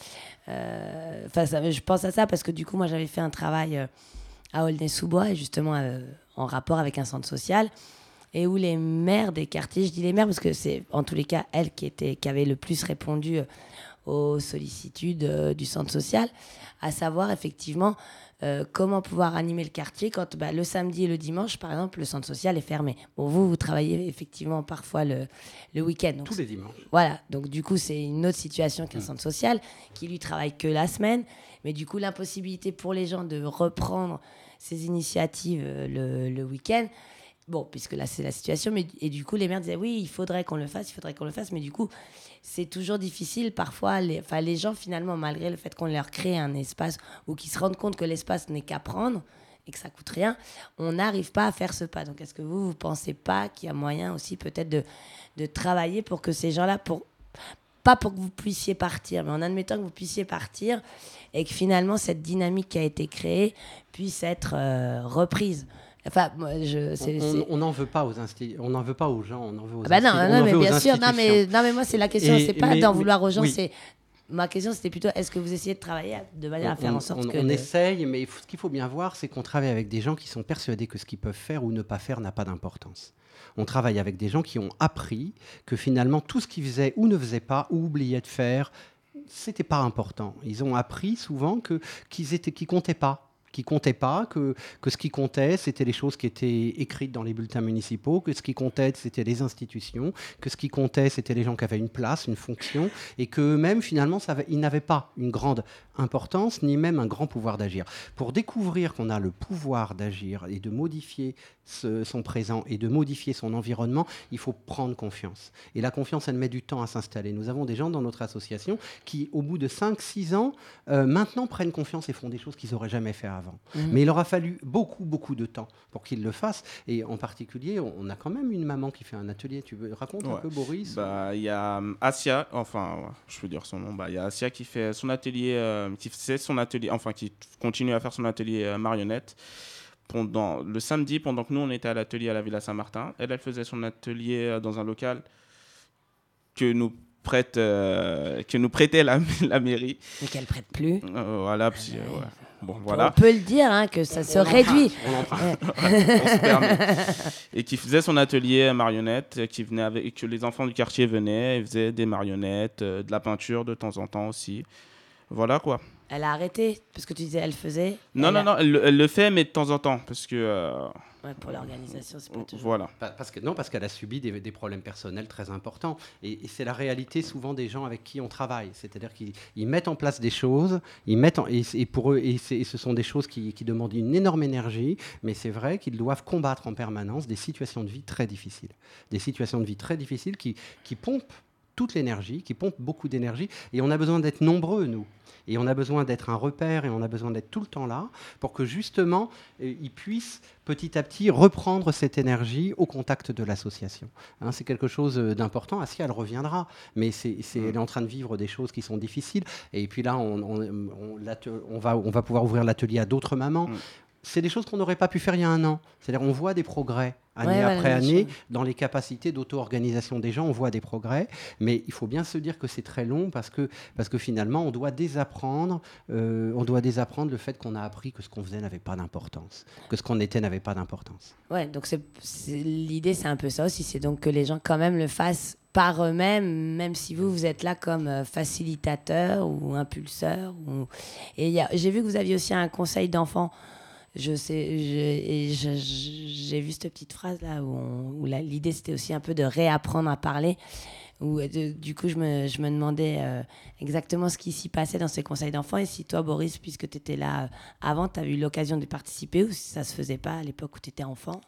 euh, enfin, ça- je pense à ça parce que du coup, moi, j'avais fait un travail euh, à Aulnay-sous-Bois et justement euh, en rapport avec un centre social et où les maires des quartiers, je dis les maires parce que c'est en tous les cas elles qui, étaient, qui avaient le plus répondu euh, aux sollicitudes euh, du centre social, à savoir effectivement euh, comment pouvoir animer le quartier quand bah, le samedi et le dimanche, par exemple, le centre social est fermé. Bon, vous, vous travaillez effectivement parfois le, le week-end. Donc Tous les dimanches. voilà, donc du coup, c'est une autre situation qu'un Mm. centre social qui lui travaille que la semaine. Mais du coup, l'impossibilité pour les gens de reprendre ces initiatives euh, le, le week-end. Bon, puisque là, c'est la situation. Mais, et du coup, les maires disaient, oui, il faudrait qu'on le fasse, il faudrait qu'on le fasse. Mais du coup, c'est toujours difficile. Parfois, les, enfin, les gens, finalement, malgré le fait qu'on leur crée un espace ou qu'ils se rendent compte que l'espace n'est qu'à prendre et que ça coûte rien, on n'arrive pas à faire ce pas. Donc, est-ce que vous, vous pensez pas qu'il y a moyen aussi peut-être de, de travailler pour que ces gens-là, pour, pas pour que vous puissiez partir, mais en admettant que vous puissiez partir et que finalement, cette dynamique qui a été créée puisse être euh, reprise? Enfin, moi, je, c'est, On- c'est- On n'en veut pas aux insti- on n'en veut pas aux gens, on en veut aux Ah bah non, insti- on non, en mais veut aux bien sûr, non mais, institutions. non mais moi c'est la question, Et- c'est pas mais- d'en mais- vouloir aux gens, oui. c'est ma question c'était plutôt est-ce que vous essayez de travailler de manière à faire on, en sorte on- que on le- essaye, mais il faut- ce qu'il faut bien voir, c'est qu'on travaille avec des gens qui sont persuadés que ce qu'ils peuvent faire ou ne pas faire n'a pas d'importance. On travaille avec des gens qui ont appris que finalement tout ce qu'ils faisaient ou ne faisaient pas ou oubliaient de faire, c'était pas important. Ils ont appris souvent que qu'ils étaient, qu'ils comptaient pas. Qui comptait pas, que, que ce qui comptait, c'était les choses qui étaient écrites dans les bulletins municipaux, que ce qui comptait, c'était les institutions, que ce qui comptait, c'était les gens qui avaient une place, une fonction, et qu'eux-mêmes, finalement, ça avait- ils n'avaient pas une grande importance, ni même un grand pouvoir d'agir. Pour découvrir qu'on a le pouvoir d'agir et de modifier ce- son présent et de modifier son environnement, il faut prendre confiance. Et la confiance, elle met du temps à s'installer. Nous avons des gens dans notre association qui, au bout de cinq six ans, euh, maintenant prennent confiance et font des choses qu'ils n'auraient jamais fait avant. Mhm. Mais il aura fallu beaucoup, beaucoup de temps pour qu'ils le fassent. Et en particulier, on on a quand même une maman qui fait un atelier. Tu veux raconter un Ouais. peu, Boris? Bah, il y a hum, Asia, enfin, ouais, je peux dire son nom. Bah, il y a Asia qui fait son atelier, euh, qui fait son atelier, enfin, qui continue à faire son atelier euh, marionnette. Pendant le samedi, pendant que nous on était à l'atelier à la Villa Saint-Martin, elle, elle faisait son atelier euh, dans un local que nous prête, euh, que nous prêtait la, la mairie. Mais qu'elle prête plus. Euh, voilà, puis, euh, ouais. Bon, voilà. On peut le dire, hein, que ça on, se on réduit. On, emprunte. on se permet. Et qui faisait son atelier à marionnettes, qui venait avec, que les enfants du quartier venaient, et faisaient des marionnettes, euh, de la peinture de temps en temps aussi. Voilà quoi. Elle a arrêté parce que tu disais elle faisait. Non, elle non, a... non, elle, elle le fait, mais de temps en temps, parce que. Euh... Ouais, pour l'organisation, c'est pas toujours. Voilà. Parce que, non, parce qu'elle a subi des, des problèmes personnels très importants. Et, et c'est la réalité souvent des gens avec qui on travaille. C'est-à-dire qu'ils ils mettent en place des choses, ils mettent en, et, et pour eux, et, et ce sont des choses qui, qui demandent une énorme énergie, mais c'est vrai qu'ils doivent combattre en permanence des situations de vie très difficiles. Des situations de vie très difficiles qui, qui pompent toute l'énergie, qui pompent beaucoup d'énergie. Et on a besoin d'être nombreux, nous. Et on a besoin d'être un repère et on a besoin d'être tout le temps là pour que justement, euh, ils puissent petit à petit reprendre cette énergie au contact de l'association. Hein, c'est quelque chose d'important. Assia, elle reviendra, mais c'est, c'est, elle est en train de vivre des choses qui sont difficiles. Et puis là, on, on, on, on, va, on va pouvoir ouvrir l'atelier à d'autres mamans. Mm. C'est des choses qu'on n'aurait pas pu faire il y a un an. C'est-à-dire on voit des progrès année ouais, après ouais, année dans les capacités d'auto-organisation des gens. On voit des progrès, mais il faut bien se dire que c'est très long parce que, parce que finalement, on doit désapprendre, euh, on doit désapprendre le fait qu'on a appris que ce qu'on faisait n'avait pas d'importance, que ce qu'on était n'avait pas d'importance. Ouais, donc c'est, c'est, l'idée, c'est un peu ça aussi. C'est donc que les gens quand même le fassent par eux-mêmes, même si vous, vous êtes là comme euh, facilitateur ou impulseur. Ou... Et y a, j'ai vu que vous aviez aussi un conseil d'enfants. Je sais, je, et je, je, j'ai vu cette petite phrase là où, on, où la, l'idée c'était aussi un peu de réapprendre à parler. Où, de, du coup, je me, je me demandais euh, exactement ce qui s'y passait dans ces conseils d'enfants et si toi, Boris, puisque tu étais là euh, avant, tu as eu l'occasion de participer ou si ça se faisait pas à l'époque où tu étais enfant.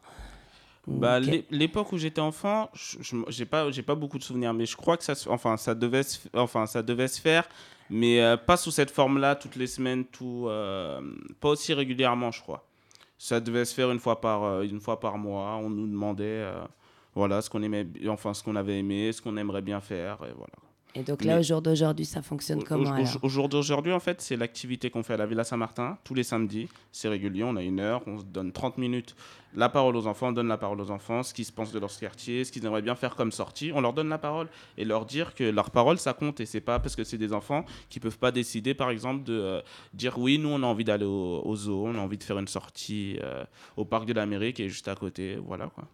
Bah, okay. L'époque où j'étais enfant, je, je, j'ai pas, j'ai pas beaucoup de souvenirs, mais je crois que ça, enfin, ça devait, se, enfin, ça devait se faire. Mais euh, pas sous cette forme-là, toutes les semaines, tout, euh, pas aussi régulièrement, je crois. Ça devait se faire une fois par, euh, une fois par mois. On nous demandait euh, voilà, ce qu'on aimait, enfin, ce qu'on avait aimé, ce qu'on aimerait bien faire. Et, voilà. Et donc là, Mais, au jour d'aujourd'hui, ça fonctionne comment au, au, au jour d'aujourd'hui, en fait, c'est l'activité qu'on fait à la Villa Saint-Martin, tous les samedis. C'est régulier, on a une heure, on se donne trente minutes. La parole aux enfants, on donne la parole aux enfants, ce qu'ils se pensent de leur quartier, ce qu'ils aimeraient bien faire comme sortie. On leur donne la parole et leur dire que leur parole, ça compte. Et c'est pas parce que c'est des enfants qui peuvent pas décider, par exemple, de euh, dire oui, nous, on a envie d'aller au, au zoo, on a envie de faire une sortie euh, au parc de l'Amérique qui est juste à côté. Voilà, quoi.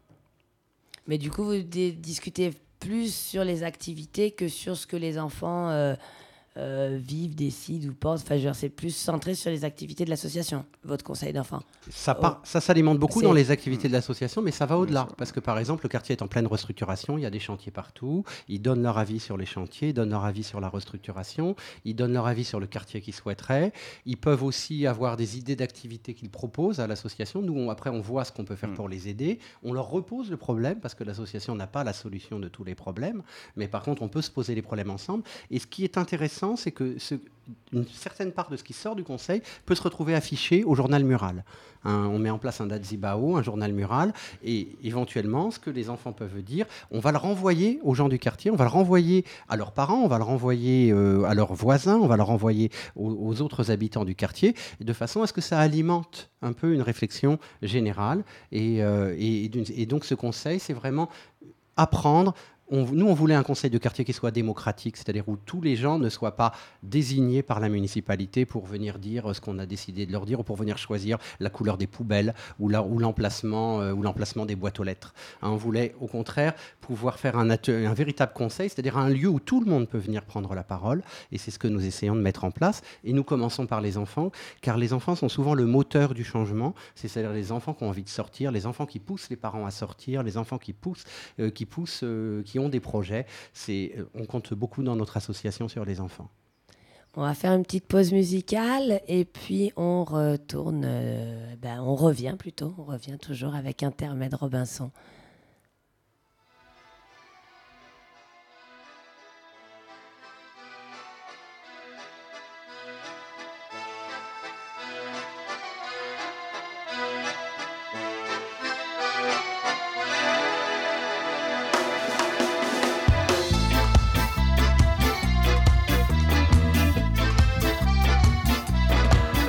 Mais du coup, vous d- discutez plus sur les activités que sur ce que les enfants euh, euh, vivent, décident ou pensent. Enfin, je veux dire, c'est plus centré sur les activités de l'association, votre conseil d'enfants. Ça, par, oh. ça s'alimente beaucoup c'est... dans les activités de l'association, mais ça va au-delà. Parce que, par exemple, le quartier est en pleine restructuration, il y a des chantiers partout, ils donnent leur avis sur les chantiers, ils donnent leur avis sur la restructuration, ils donnent leur avis sur le quartier qu'ils souhaiteraient. Ils peuvent aussi avoir des idées d'activités qu'ils proposent à l'association. Nous, on, après, on voit ce qu'on peut faire mmh. pour les aider. On leur repose le problème, parce que l'association n'a pas la solution de tous les problèmes, mais par contre, on peut se poser les problèmes ensemble. Et ce qui est intéressant, c'est que ce, une certaine part de ce qui sort du conseil peut se retrouver affiché au journal mural. Hein, on met en place un Dazibao, un journal mural, et éventuellement, ce que les enfants peuvent dire, on va le renvoyer aux gens du quartier, on va le renvoyer à leurs parents, on va le renvoyer euh, à leurs voisins, on va le renvoyer aux, aux autres habitants du quartier, de façon à ce que ça alimente un peu une réflexion générale. Et, euh, et, et donc, ce conseil, c'est vraiment apprendre. On, nous, on voulait un conseil de quartier qui soit démocratique, c'est-à-dire où tous les gens ne soient pas désignés par la municipalité pour venir dire ce qu'on a décidé de leur dire ou pour venir choisir la couleur des poubelles ou, la, ou, l'emplacement, euh, ou l'emplacement des boîtes aux lettres. Hein, on voulait, au contraire, pouvoir faire un, atelier, un véritable conseil, c'est-à-dire un lieu où tout le monde peut venir prendre la parole, et c'est ce que nous essayons de mettre en place. Et nous commençons par les enfants, car les enfants sont souvent le moteur du changement, c'est-à-dire les enfants qui ont envie de sortir, les enfants qui poussent les parents à sortir, les enfants qui poussent, euh, qui poussent, euh, qui ont des projets. C'est, on compte beaucoup dans notre association sur les enfants. On va faire une petite pause musicale et puis on retourne, euh, ben on revient plutôt, on revient toujours avec Intermède Robinson.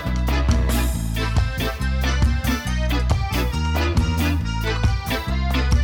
We'll be right back.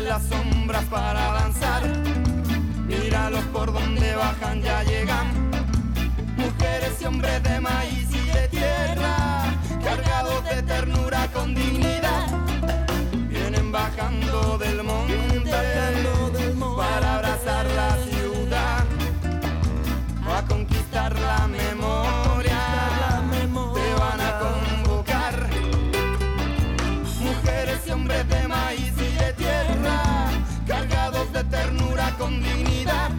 las sombras para avanzar. Míralos por donde bajan, ya llegan. Mujeres y hombres de maíz y de tierra, cargados de ternura con dignidad. Vienen bajando del monte para abrazar la ciudad, a conquistar la memoria. Te van a convocar. Mujeres y hombres de maíz y de tierra, cargados de ternura con dignidad.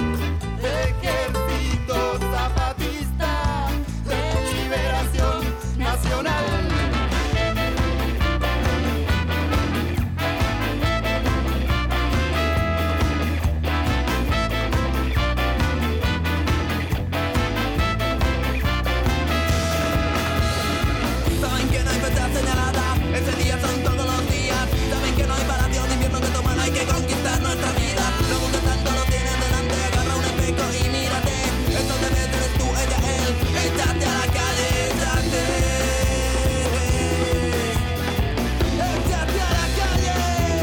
Ejército zapatista de liberación nacional. Saben que no hay fecha señalada, ese día son todos los días. Saben que no hay palacio de invierno que tomar, hay que conquistar nuestra vida. No busques tanto, lo tienes delante, agarra un espejo y mírate. Esto debe ser tú, ella, él, échate a la calle, échate. Échate a la calle.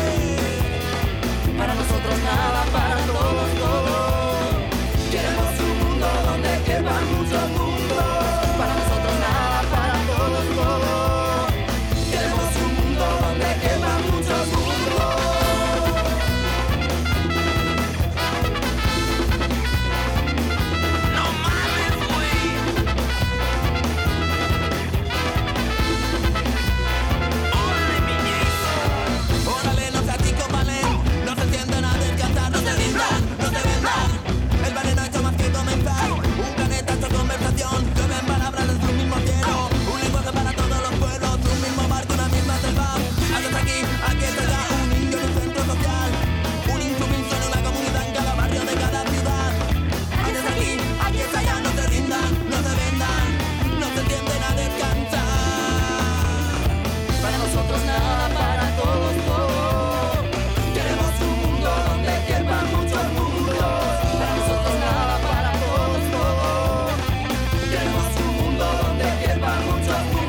Para nosotros nada, para todos, todos. Queremos un mundo donde quepan muchos mundos. Para nosotros nada, para todos, todos. Queremos un mundo donde quepan muchos mundos. No mames, güey. Órale, miñez. Órale, no seas chico, vale. No se sienten a descansar, no se rindan, no se vendan. El vale no ha hecho más que comenzar. Un planeta hecho conversación, llueven palabras de un mismo cielo. Un lenguaje para todos los pueblos, un mismo barco, una misma selva. Hasta aquí, aquí está ya un niño en un centro social. Un insumiso en una comunidad en cada barrio de cada ciudad. Desde aquí, aquí está ya, no se rindan, no se vendan, no se tienden a descansar. Para nosotros nada, para todos, todos. Queremos un mundo donde quepan muchos mundos. Para nosotros nada, para todos, todos. Queremos un mundo donde quepan muchos mundos.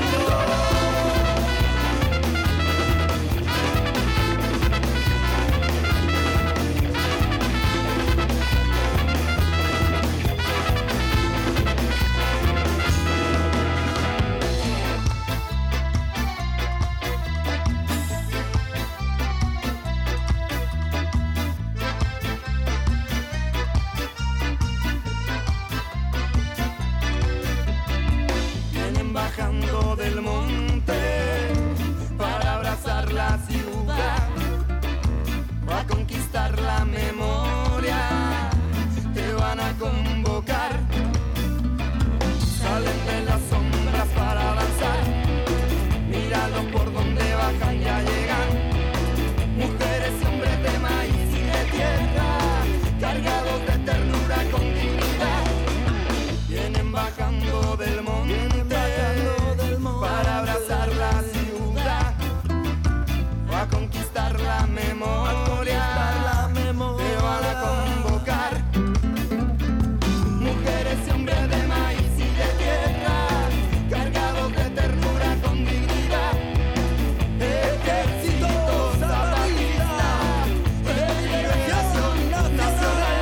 Vienen bajando del monte para abrazar la ciudad, a conquistar la memoria. Te van a convocar. Salen de las sombras para avanzar. Míralos por donde bajan, ya llegan. Mujeres y hombres de maíz y de tierra, cargados de ternura con dignidad. Vienen bajando del monte para abrazar la ciudad, a conquistar la memoria. Te van a convocar. Mujeres y hombres de maíz y de tierra, cargados de ternura con dignidad. Ejército zapatista de liberación nacional.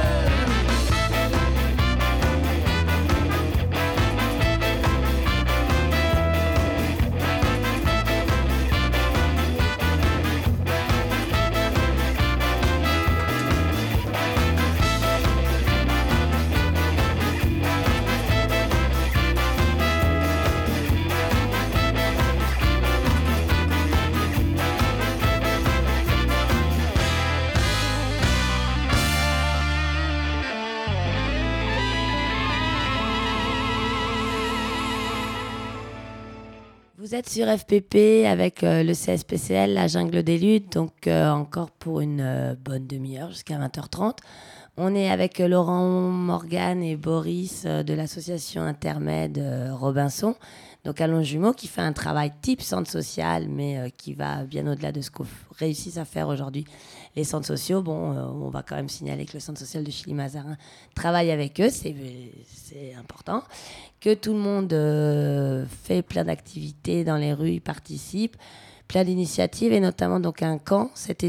Vous êtes sur F P P avec euh, le C S P C L, la jungle des luttes, donc euh, encore pour une euh, bonne demi-heure jusqu'à vingt heures trente. On est avec euh, Laurent Morgan et Boris euh, de l'association Intermède euh, Robinson, donc à Longjumeau, qui fait un travail type centre social, mais euh, qui va bien au-delà de ce qu'on réussit à faire aujourd'hui les centres sociaux. Bon, euh, on va quand même signaler que le centre social de Chili-Mazarin travaille avec eux, c'est, c'est important. Que tout le monde euh, fait plein d'activités dans les rues, y participe, plein d'initiatives, et notamment donc un camp cet été.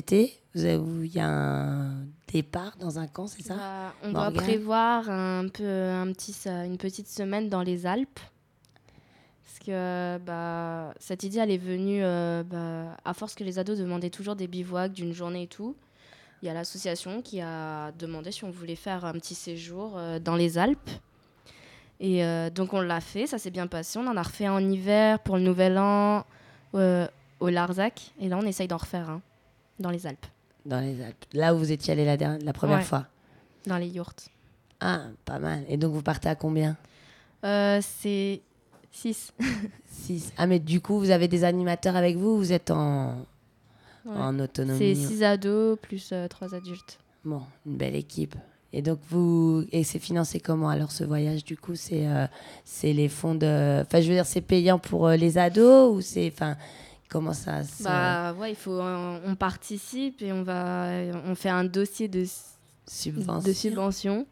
Vous avez- où il y a un départ dans un camp, c'est ça? Bah, on Morgane. doit prévoir un peu, un petit, ça- une petite semaine dans les Alpes. Parce que bah, cette idée, elle est venue euh, bah, à force que les ados demandaient toujours des bivouacs d'une journée et tout. Il y a l'association qui a demandé si on voulait faire un petit séjour euh, dans les Alpes. Et euh, donc on l'a fait, ça s'est bien passé. On en a refait un en hiver pour le Nouvel An euh, au Larzac. Et là, on essaye d'en refaire un dans les Alpes, Dans les Alpes. Là où vous étiez allé la, dernière- la première Ouais. fois. dans les yourtes. Ah, pas mal. Et donc vous partez à combien? Euh, c'est six. Six. Ah, mais du coup, vous avez des animateurs avec vous ou vous êtes en, Ouais. en C'est autonomie? six ados plus euh, trois adultes. Bon, une belle équipe. Et donc vous, et c'est financé comment alors ce voyage du coup? C'est euh, c'est les fonds de, enfin je veux dire c'est payant pour euh, les ados ou c'est, enfin comment ça se... Bah ouais, il faut, euh, on participe et on va, on fait un dossier de, Subvention. de subvention.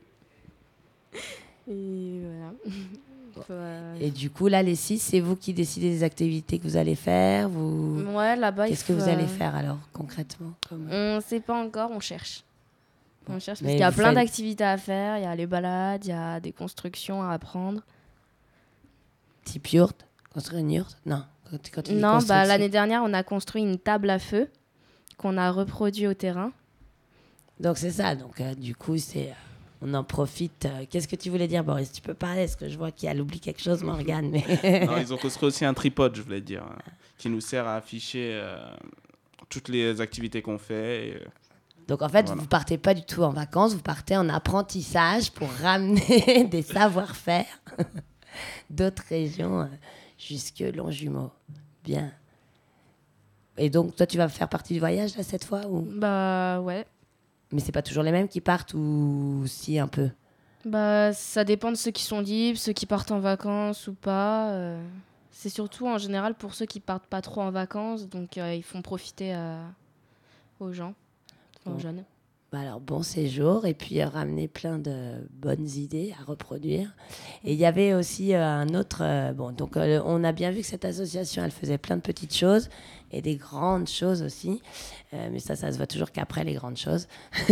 Et voilà. Il faut, euh, Et du coup là les six, c'est vous qui décidez des activités que vous allez faire, vous... Ouais, là-bas, il Qu'est-ce que faut, vous allez euh, faire alors concrètement comme... On sait pas encore, on cherche. On cherche parce Mais qu'il y a vous plein faites- d'activités à faire. Il y a les balades, il y a des constructions à apprendre. Type yourte? Construire une yourte? Non. Quand, quand tu dis Non, bah, construction- l'année dernière, on a construit une table à feu qu'on a reproduit au terrain. Donc c'est ça, donc euh, du coup c'est... euh, on en profite. euh, Qu'est-ce que tu voulais dire Boris? Tu peux parler, parce que je vois qu'il oublie quelque chose, Morgane. Mais... Non, ils ont construit aussi un tripode, je voulais dire, hein, qui nous sert à afficher euh, toutes les activités qu'on fait. Et, euh, Donc en fait, Voilà. vous partez pas du tout en vacances, vous partez en apprentissage pour ramener des savoir-faire d'autres régions euh, jusque Longjumeau. Bien. Et donc toi, tu vas faire partie du voyage là cette fois ou... Bah ouais. Mais c'est pas toujours les mêmes qui partent ou si un peu? Bah, ça dépend de ceux qui sont libres, ceux qui partent en vacances ou pas. euh. C'est surtout en général pour ceux qui partent pas trop en vacances, donc euh, ils font profiter euh, aux gens, aux Bon. jeunes. Bah alors bon séjour et puis euh, ramener plein de bonnes idées à reproduire. Et il y avait aussi euh, un autre... euh, bon, donc euh, on a bien vu que cette association, elle faisait plein de petites choses et des grandes choses aussi. Euh, mais ça, ça se voit toujours qu'après les grandes choses.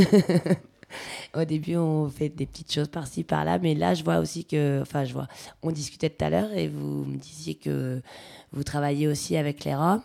Au début, on fait des petites choses par-ci, par-là. Mais là, je vois aussi que... Enfin, je vois... On discutait tout à l'heure et vous me disiez que vous travaillez aussi avec les Roms.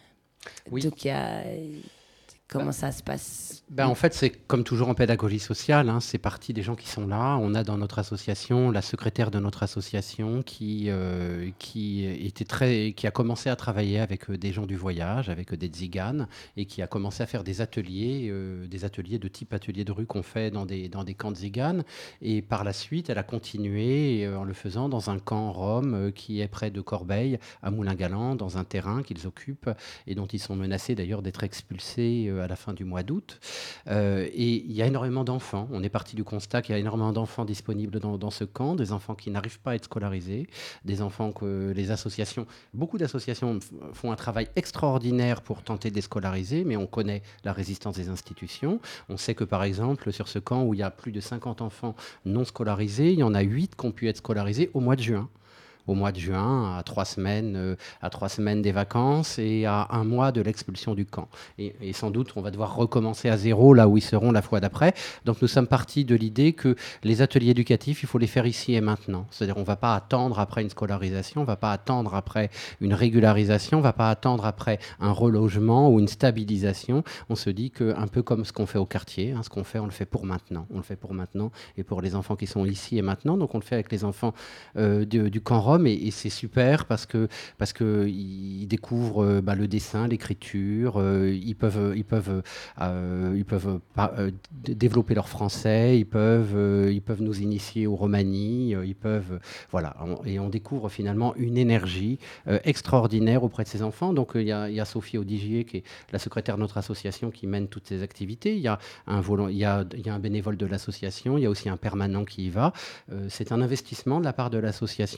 Oui. Donc, il y a... Comment ça se passe? Ben, en fait, c'est comme toujours en pédagogie sociale, hein, c'est partie des gens qui sont là. On a dans notre association la secrétaire de notre association qui, euh, qui, était très, qui a commencé à travailler avec euh, des gens du voyage, avec euh, des tziganes, et qui a commencé à faire des ateliers, euh, des ateliers de type atelier de rue qu'on fait dans des, dans des camps tziganes. Et par la suite, elle a continué euh, en le faisant dans un camp rome euh, qui est près de Corbeil, à Moulin-Galant, dans un terrain qu'ils occupent et dont ils sont menacés d'ailleurs d'être expulsés euh, à la fin du mois d'août. Euh, et il y a énormément d'enfants. On est parti du constat qu'il y a énormément d'enfants disponibles dans, dans ce camp, des enfants qui n'arrivent pas à être scolarisés, des enfants que les associations, beaucoup d'associations f- font un travail extraordinaire pour tenter de les scolariser, mais on connaît la résistance des institutions. On sait que par exemple, sur ce camp où il y a plus de cinquante enfants non scolarisés, il y en a huit qui ont pu être scolarisés au mois de juin. Au mois de juin, à trois semaines, euh, à trois semaines des vacances et à un mois de l'expulsion du camp. Et, et sans doute, on va devoir recommencer à zéro là où ils seront la fois d'après. Donc, nous sommes partis de l'idée que les ateliers éducatifs, il faut les faire ici et maintenant. C'est-à-dire, on ne va pas attendre après une scolarisation, on ne va pas attendre après une régularisation, on ne va pas attendre après un relogement ou une stabilisation. On se dit qu'un peu comme ce qu'on fait au quartier, hein, ce qu'on fait, on le fait pour maintenant. On le fait pour maintenant et pour les enfants qui sont ici et maintenant. Donc, on le fait avec les enfants euh, du, du camp Rome. Et, et c'est super parce que parce que ils découvrent euh, bah, le dessin, l'écriture, euh, ils peuvent ils peuvent euh, ils peuvent pas, euh, d- développer leur français, ils peuvent euh, ils peuvent nous initier au romani, euh, ils peuvent euh, voilà on- et on découvre finalement une énergie euh, extraordinaire auprès de ces enfants. Donc euh, il y a, il y a Sophie Audigier qui est la secrétaire de notre association qui mène toutes ces activités. Il y a un volant, il y a il y a un bénévole de l'association, il y a aussi un permanent qui y va. Euh, c'est un investissement de la part de l'association, mais pour nous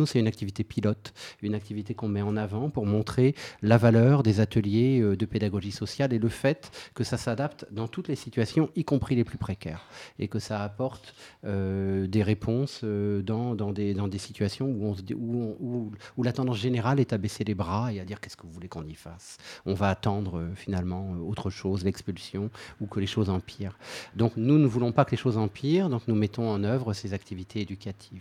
nous, c'est une activité pilote, une activité qu'on met en avant pour montrer la valeur des ateliers euh, de pédagogie sociale et le fait que ça s'adapte dans toutes les situations, y compris les plus précaires, et que ça apporte euh, des réponses euh, dans, dans, des, dans des situations où, on se, où, on, où, où la tendance générale est à baisser les bras et à dire qu'est-ce que vous voulez qu'on y fasse. On va attendre euh, finalement autre chose, l'expulsion, ou que les choses empirent. Donc nous ne voulons pas que les choses empirent, donc nous mettons en œuvre ces activités éducatives.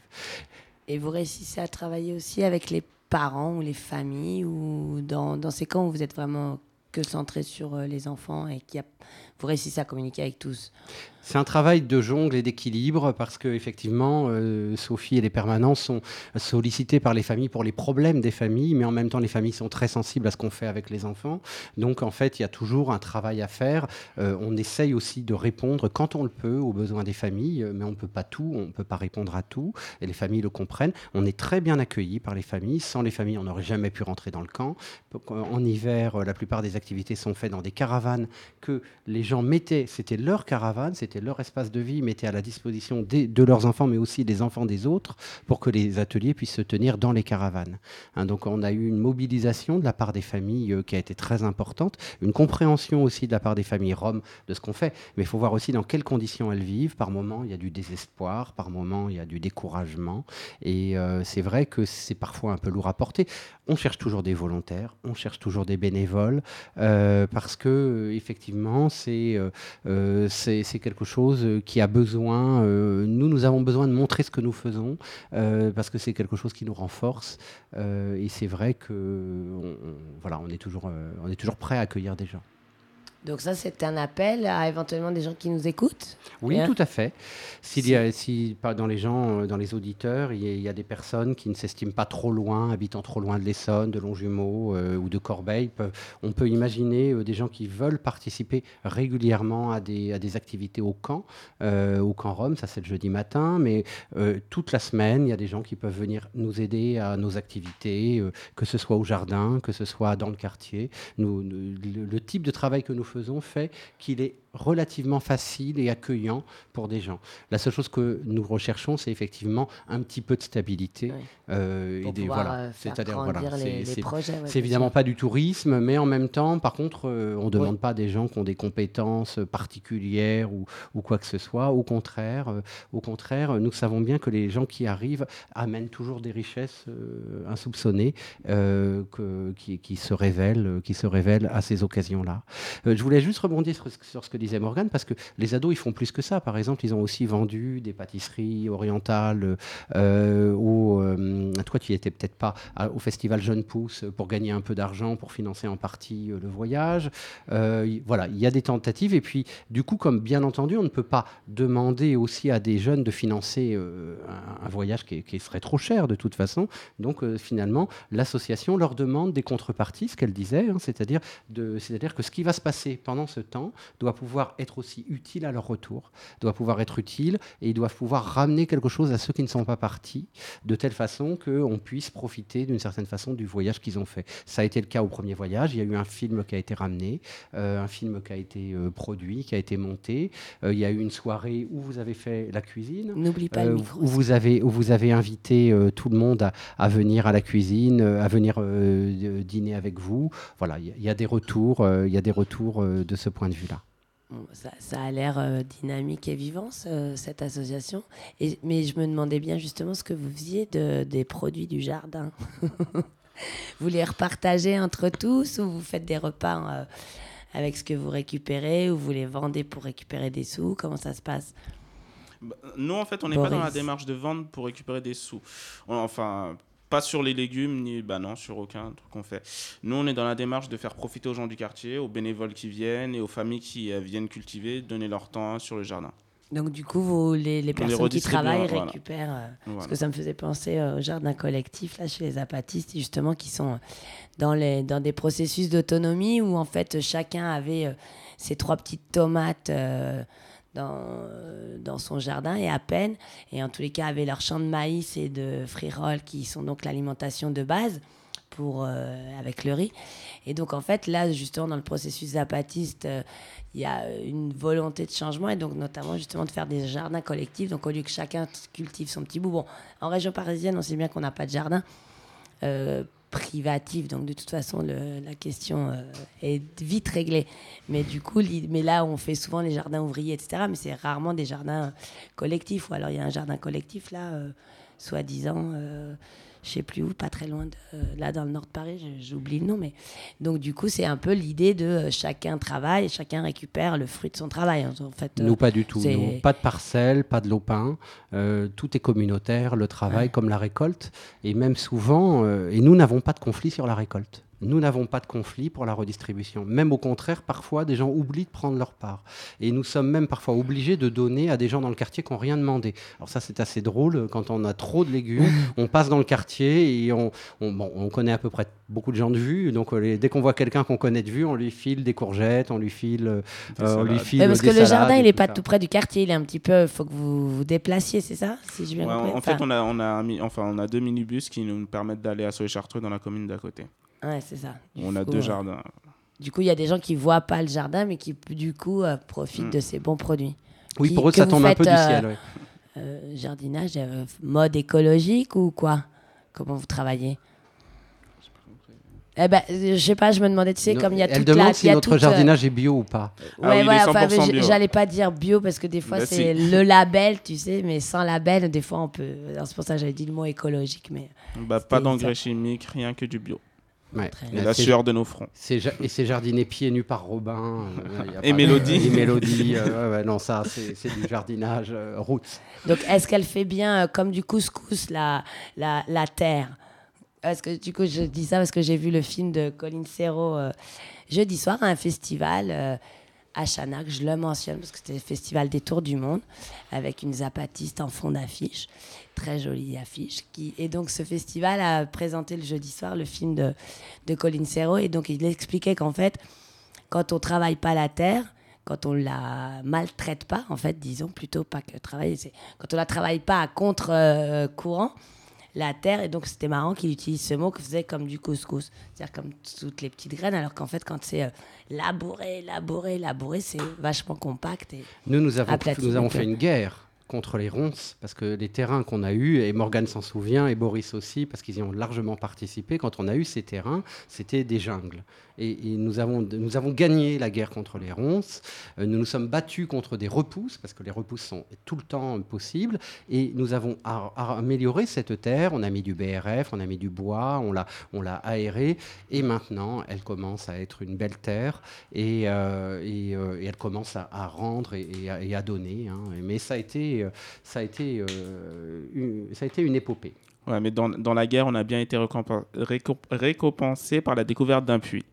Et vous réussissez à travailler aussi avec les parents ou les familles, ou dans, dans ces camps où vous êtes vraiment que centré sur euh, les enfants et qui a, vous réussissez à communiquer avec tous? C'est un travail de jongle et d'équilibre parce que effectivement, euh, Sophie et les permanents sont sollicités par les familles pour les problèmes des familles, mais en même temps, les familles sont très sensibles à ce qu'on fait avec les enfants. Donc, en fait, il y a toujours un travail à faire. Euh, on essaye aussi de répondre quand on le peut aux besoins des familles, mais on ne peut pas tout, on ne peut pas répondre à tout, et les familles le comprennent. On est très bien accueillis par les familles. Sans les familles, on n'aurait jamais pu rentrer dans le camp. En hiver, la plupart des activités sont faites dans des caravanes que les gens mettaient, c'était leur caravane, c'était leur espace de vie, mettaient à la disposition des, de leurs enfants, mais aussi des enfants des autres, pour que les ateliers puissent se tenir dans les caravanes. Hein, donc on a eu une mobilisation de la part des familles euh, qui a été très importante, une compréhension aussi de la part des familles roms de ce qu'on fait, mais il faut voir aussi dans quelles conditions elles vivent. Par moments, il y a du désespoir, par moments, il y a du découragement, et euh, c'est vrai que c'est parfois un peu lourd à porter. On cherche toujours des volontaires, on cherche toujours des bénévoles, euh, parce que euh, effectivement, c'est euh, euh, c'est c'est quelque chose qui a besoin. Euh, nous, nous avons besoin de montrer ce que nous faisons, euh, parce que c'est quelque chose qui nous renforce. Euh, et c'est vrai que, on, on, voilà, on est toujours, euh, on est toujours prêt à accueillir des gens. Donc ça, c'est un appel à éventuellement des gens qui nous écoutent? Oui, Bien. tout à fait. S'il y a, si dans les gens, dans les auditeurs, il y a, il y a des personnes qui ne s'estiment pas trop loin, habitant trop loin de l'Essonne, de Longjumeau euh, ou de Corbeil, peuvent, on peut imaginer euh, des gens qui veulent participer régulièrement à des, à des activités au camp, euh, au camp Rome, ça c'est le jeudi matin, mais euh, toute la semaine, il y a des gens qui peuvent venir nous aider à nos activités, euh, que ce soit au jardin, que ce soit dans le quartier. Nous, nous, le, le type de travail que nous faisons fait qu'il est relativement facile et accueillant pour des gens. La seule chose que nous recherchons, c'est effectivement un petit peu de stabilité. Oui. Euh, pour et des, pouvoir voilà, euh, faire c'est-à-dire, grandir voilà, les, c'est, les c'est, projets. Ouais, c'est évidemment sûr. pas du tourisme, mais en même temps, par contre, euh, on ne demande Oui. pas des gens qui ont des compétences particulières ou, ou quoi que ce soit. Au contraire, euh, au contraire, nous savons bien que les gens qui arrivent amènent toujours des richesses euh, insoupçonnées euh, que, qui, qui, se révèlent, qui se révèlent à ces occasions-là. Euh, je voulais juste rebondir sur, sur ce que disait Morgane, parce que les ados, ils font plus que ça. Par exemple, ils ont aussi vendu des pâtisseries orientales euh, au, euh, toi, tu n'y étais peut-être pas, à, au festival Jeune Pousse pour gagner un peu d'argent, pour financer en partie euh, le voyage. Euh, y, voilà, il y a des tentatives. Et puis, du coup, comme bien entendu, on ne peut pas demander aussi à des jeunes de financer euh, un, un voyage qui, qui serait trop cher de toute façon. Donc, euh, finalement, l'association leur demande des contreparties, ce qu'elle disait, hein, c'est-à-dire, de, c'est-à-dire que ce qui va se passer pendant ce temps doit pouvoir être aussi utile à leur retour, doit pouvoir être utile, et ils doivent pouvoir ramener quelque chose à ceux qui ne sont pas partis, de telle façon qu'on puisse profiter d'une certaine façon du voyage qu'ils ont fait. Ça a été le cas au premier voyage. Il y a eu un film qui a été ramené, euh, un film qui a été euh, produit, qui a été monté. Euh, il y a eu une soirée où vous avez fait la cuisine, N'oublie pas euh, le micro. où vous avez, où vous avez invité euh, tout le monde à, à venir à la cuisine, euh, à venir euh, dîner avec vous. Voilà, il y, y a des retours, euh, il y a des retours euh, de ce point de vue-là. Ça, ça a l'air euh, dynamique et vivant, ce, cette association. Et, mais je me demandais bien justement ce que vous faisiez de, des produits du jardin. Vous les repartagez entre tous, ou vous faites des repas euh, avec ce que vous récupérez, ou vous les vendez pour récupérer des sous? Comment ça se passe? Bah, nous, en fait, on n'est Boris. pas dans la démarche de vendre pour récupérer des sous. On- enfin... Pas sur les légumes, ni bah non, sur aucun truc qu'on fait. Nous, on est dans la démarche de faire profiter aux gens du quartier, aux bénévoles qui viennent et aux familles qui euh, viennent cultiver, donner leur temps sur le jardin. Donc du coup, vous, les, les les personnes qui redistribue, travaillent voilà. récupèrent... euh, Voilà. Parce que ça me faisait penser euh, au jardin collectif, là, chez les apatistes, justement, qui sont dans, les, dans des processus d'autonomie où, en fait, chacun avait euh, ses trois petites tomates euh, dans, euh, dans son jardin, et à peine. Et en tous les cas, avaient leur champ de maïs et de friroles, qui sont donc l'alimentation de base. pour, euh, avec le riz. Et donc, en fait, là, justement, dans le processus zapatiste, euh, il y a une volonté de changement, et donc notamment, justement, de faire des jardins collectifs. Donc, au lieu que chacun cultive son petit bout. Bon, en région parisienne, on sait bien qu'on n'a pas de jardin euh, privatif. Donc, de toute façon, le, la question euh, est vite réglée. Mais du coup, mais là, on fait souvent les jardins ouvriers, et cetera. Mais c'est rarement des jardins collectifs. Ou alors, il y a un jardin collectif, là, euh, soi-disant... Euh, je sais plus où, pas très loin de euh, là dans le nord de Paris, je- j'oublie le nom, mais donc du coup c'est un peu l'idée de euh, chacun travaille et chacun récupère le fruit de son travail. En fait, euh, Nous, pas du tout. c'est- Nous, pas de parcelles, pas de lopin. Euh, tout est communautaire, le travail Ouais. comme la récolte. Et même souvent, euh, et nous n'avons pas de conflit sur la récolte. Nous n'avons pas de conflit pour la redistribution. Même au contraire, parfois, des gens oublient de prendre leur part. Et nous sommes même parfois obligés de donner à des gens dans le quartier qui n'ont rien demandé. Alors ça, c'est assez drôle. Quand on a trop de légumes, on passe dans le quartier et on, on, bon, on connaît à peu près beaucoup de gens de vue. Donc euh, les- dès qu'on voit quelqu'un qu'on connaît de vue, on lui file des courgettes, on lui file, euh, Des euh, on lui salades. file Ouais, parce des que le salades jardin et il est tout pas ça. tout près du quartier, il est un petit peu, faut que vous vous déplaciez, c'est ça, si j'ai bien Ouais, compris. en Enfin, fait, on a, on, a un mi- enfin, on a deux minibus qui nous permettent d'aller à Soleil-Chartreux dans la commune d'à côté. ouais, c'est ça. Du On a coup, deux euh, jardins. Du coup, il y a des gens qui voient pas le jardin, mais qui du coup euh, profitent Mm. de ces bons produits. Oui, Qui- pour eux, que ça vous tombe un peu faites, du euh, ciel. ouais. Euh, jardinage, euh, mode écologique ou quoi? Comment vous travaillez? Eh ben, euh, je sais pas, je me demandais, tu sais, Non, comme il y a Elle toute demande la, si il y a notre toute, euh, jardinage est bio ou pas. Ah ouais, oui, il est voilà, cent enfin, pour cent j- bio. j'allais pas dire bio parce que des fois Bah, c'est si. le label, tu sais, mais sans label, des fois on peut. Alors, c'est pour ça que j'avais dit le mot écologique, mais Bah, c'était pas ça. d'engrais chimiques, rien que du bio. Ouais. Très Et bien. la C'est- sueur de nos fronts. c'est ja- et c'est jardiné pieds nus par Robin. euh, y a Et pas de- Mélodie. et Mélodie. euh, ouais, ouais, non, ça, c'est c'est du jardinage euh, roots. Donc, est-ce qu'elle fait bien, euh, comme du couscous, la, la, la terre? Est-ce que, du coup, je dis ça parce que j'ai vu le film de Colin Serrault euh, jeudi soir à un festival euh, à Chanac. Je le mentionne parce que c'était le festival des Tours du Monde avec une zapatiste en fond d'affiche. Très jolie affiche. Qui... Et donc, ce festival a présenté le jeudi soir le film de, de Colin Serrault. Et donc, il expliquait qu'en fait, quand on travaille pas la terre, quand on la maltraite pas, en fait, disons plutôt pas que travailler, c'est quand on la travaille pas à contre-courant, la terre, et donc c'était marrant qu'il utilise ce mot, qu'il faisait comme du couscous, c'est-à-dire comme toutes les petites graines, alors qu'en fait, quand c'est euh, labouré, labouré, labouré, c'est vachement compact. Et... Nous, nous avons, Aplati, nous avons donc, fait euh, une guerre contre les ronces, parce que les terrains qu'on a eus, et Morgane s'en souvient, et Boris aussi, parce qu'ils y ont largement participé, quand on a eu ces terrains, c'était des jungles. Et, et nous, avons, nous avons gagné la guerre contre les ronces, euh, nous nous sommes battus contre des repousses, parce que les repousses sont tout le temps possibles, et nous avons a- a- amélioré cette terre, on a mis du B R F, on a mis du bois, on l'a, on l'a aérée, et maintenant, elle commence à être une belle terre, et, euh, et, euh, et elle commence à, à rendre et, et à, et à donner. Hein. Mais ça a été, euh, ça a été, euh, une, ça a été une épopée. Ouais, mais dans, dans la guerre, on a bien été récompen- récomp- récompensé par la découverte d'un puits.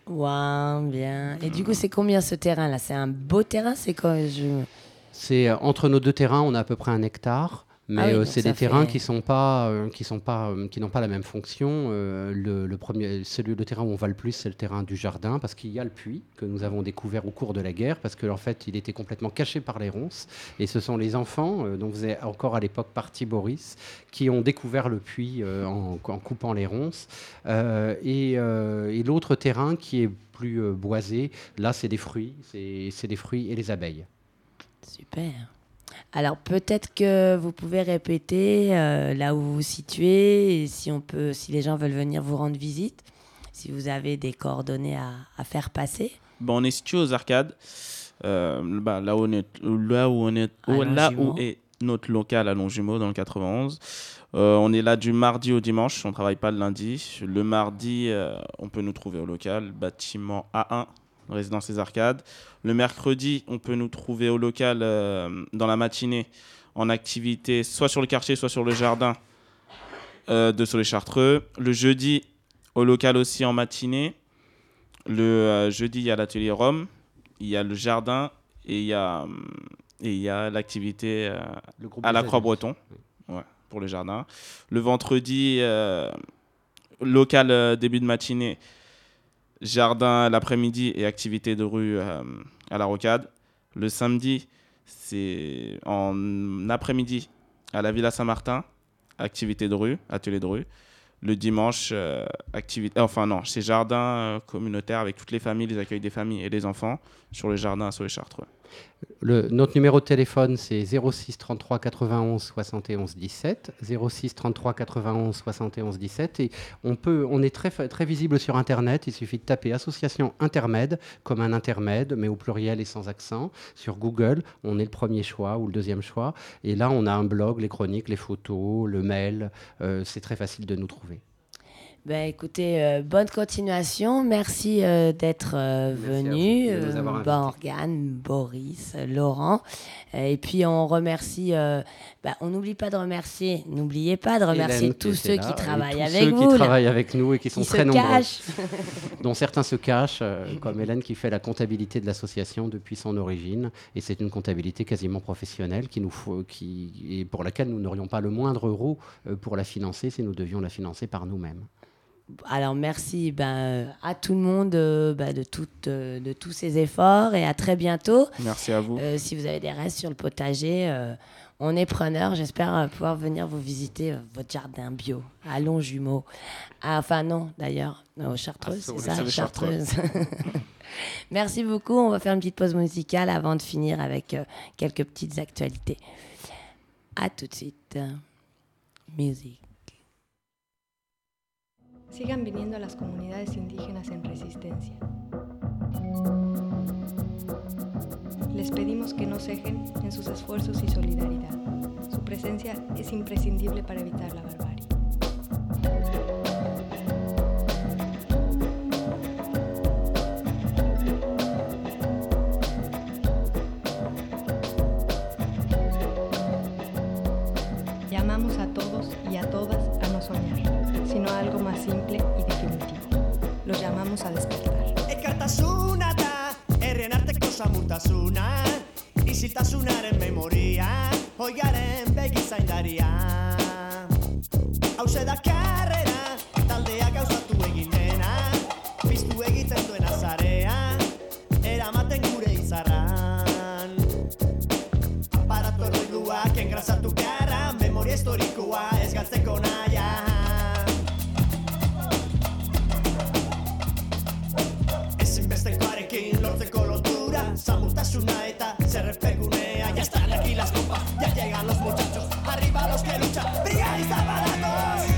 Ouais, bien. Et du coup, c'est combien ce terrain-là? C'est un beau terrain? C'est quoi je... C'est euh, entre nos deux terrains, on a à peu près un hectare. Mais Ah oui, euh, donc c'est ça des terrains fait- qui sont pas, euh, qui sont pas, euh, qui n'ont pas la même fonction. Euh, le, le premier, celui, le terrain où on va le plus, c'est le terrain du jardin, parce qu'il y a le puits que nous avons découvert au cours de la guerre, parce qu'en fait, il était complètement caché par les ronces. Et ce sont les enfants, euh, dont faisait encore à l'époque partie Boris, qui ont découvert le puits euh, en, en coupant les ronces. Euh, et euh, et l'autre terrain qui est plus euh, boisé, là, c'est des fruits, c'est c'est des fruits et les abeilles. Super. Alors peut-être que vous pouvez répéter euh, là où vous vous situez, et si on peut, si les gens veulent venir vous rendre visite, si vous avez des coordonnées à, à faire passer. Bah, on est situé aux Arcades, euh, bah, là où on est, là où on est, À où- là Longjumeau. où est notre local à Longjumeau dans le quatre-vingt-onze. Euh, on est là du mardi au dimanche, on travaille pas le lundi. Le mardi, euh, on peut nous trouver au local, bâtiment A un, résidence des Arcades. Le mercredi, on peut nous trouver au local euh, dans la matinée en activité, soit sur le quartier, soit sur le jardin euh, de Soleil-Chartreux. Le jeudi, au local aussi en matinée. Le euh, jeudi, il y a l'atelier Rome, il y a le jardin et il y a, hum, et il y a l'activité euh, Le groupe à des la adultes. Croix-Breton, ouais, pour le jardin. Le vendredi, euh, local euh, début de matinée, jardin l'après-midi et activité de rue euh, à la Rocade. Le samedi, c'est en après-midi à la Villa Saint-Martin, activité de rue, atelier de rue. le dimanche, euh, activité, enfin non, c'est jardin euh, communautaire avec toutes les familles, les accueils des familles et des enfants sur le jardin à Soé-Chartres. Ouais. Le, notre numéro de téléphone, c'est zéro six trente-trois quatre-vingt-onze soixante et onze dix-sept, zéro six trente-trois quatre-vingt-onze soixante et onze dix-sept, et on, peut, on est très, très visible sur Internet. Il suffit de taper Association Intermède, comme un intermède, mais au pluriel et sans accent. Sur Google, on est le premier choix ou le deuxième choix, et là, on a un blog, les chroniques, les photos, le mail, euh, c'est très facile de nous trouver. Ben, écoutez, euh, bonne continuation. Merci euh, d'être euh, venus, euh, Morgane, Boris, Laurent. Euh, et puis on remercie, euh, ben, on n'oublie pas de remercier, n'oubliez pas de remercier Hélène, tous ceux là, qui travaillent tous avec ceux vous. qui travaillent avec nous et qui sont qui très se nombreux. Cachent. Dont certains se cachent, euh, comme Hélène qui fait la comptabilité de l'association depuis son origine. Et c'est une comptabilité quasiment professionnelle qui nous faut, qui, et pour laquelle nous n'aurions pas le moindre euro euh, pour la financer si nous devions la financer par nous-mêmes. Alors merci ben, à tout le monde euh, ben, de, tout, euh, de tous ces efforts et à très bientôt. Merci à vous. Euh, si vous avez des restes sur le potager, euh, on est preneurs. J'espère euh, pouvoir venir vous visiter euh, votre jardin bio à Longjumeau. Ah, enfin non, d'ailleurs, aux Chartreuses, Ah, c'est ça, les Chartreuses. Merci beaucoup. On va faire une petite pause musicale avant de finir avec euh, quelques petites actualités. À tout de suite. Musique. Sigan viniendo a las comunidades indígenas en resistencia. Les pedimos que no cejen en sus esfuerzos y solidaridad. Su presencia es imprescindible para evitar la barbarie. Llamamos a todos y a todas a no soñar, sino a algo más simple y definitivo. Los llamamos a despertar. Ekartasuna da, errenarteko samurtasuna, isiltasunaren memoria, oigaren begizaindaria. Hauze da karrera, taldea gauzatu egin dena, piztu egiten duen azarea, eramaten gure izarran. Aparato erroiduak engrazatu beharra, memoria historikoa ez galtzeko naia. Ezinbestekoarekin lortzeko lotura, samurtasuna eta zerrezpegunea. Ya están aquí las copas, ya llegan los muchachos, arriba los que luchan, brigadistas baratos.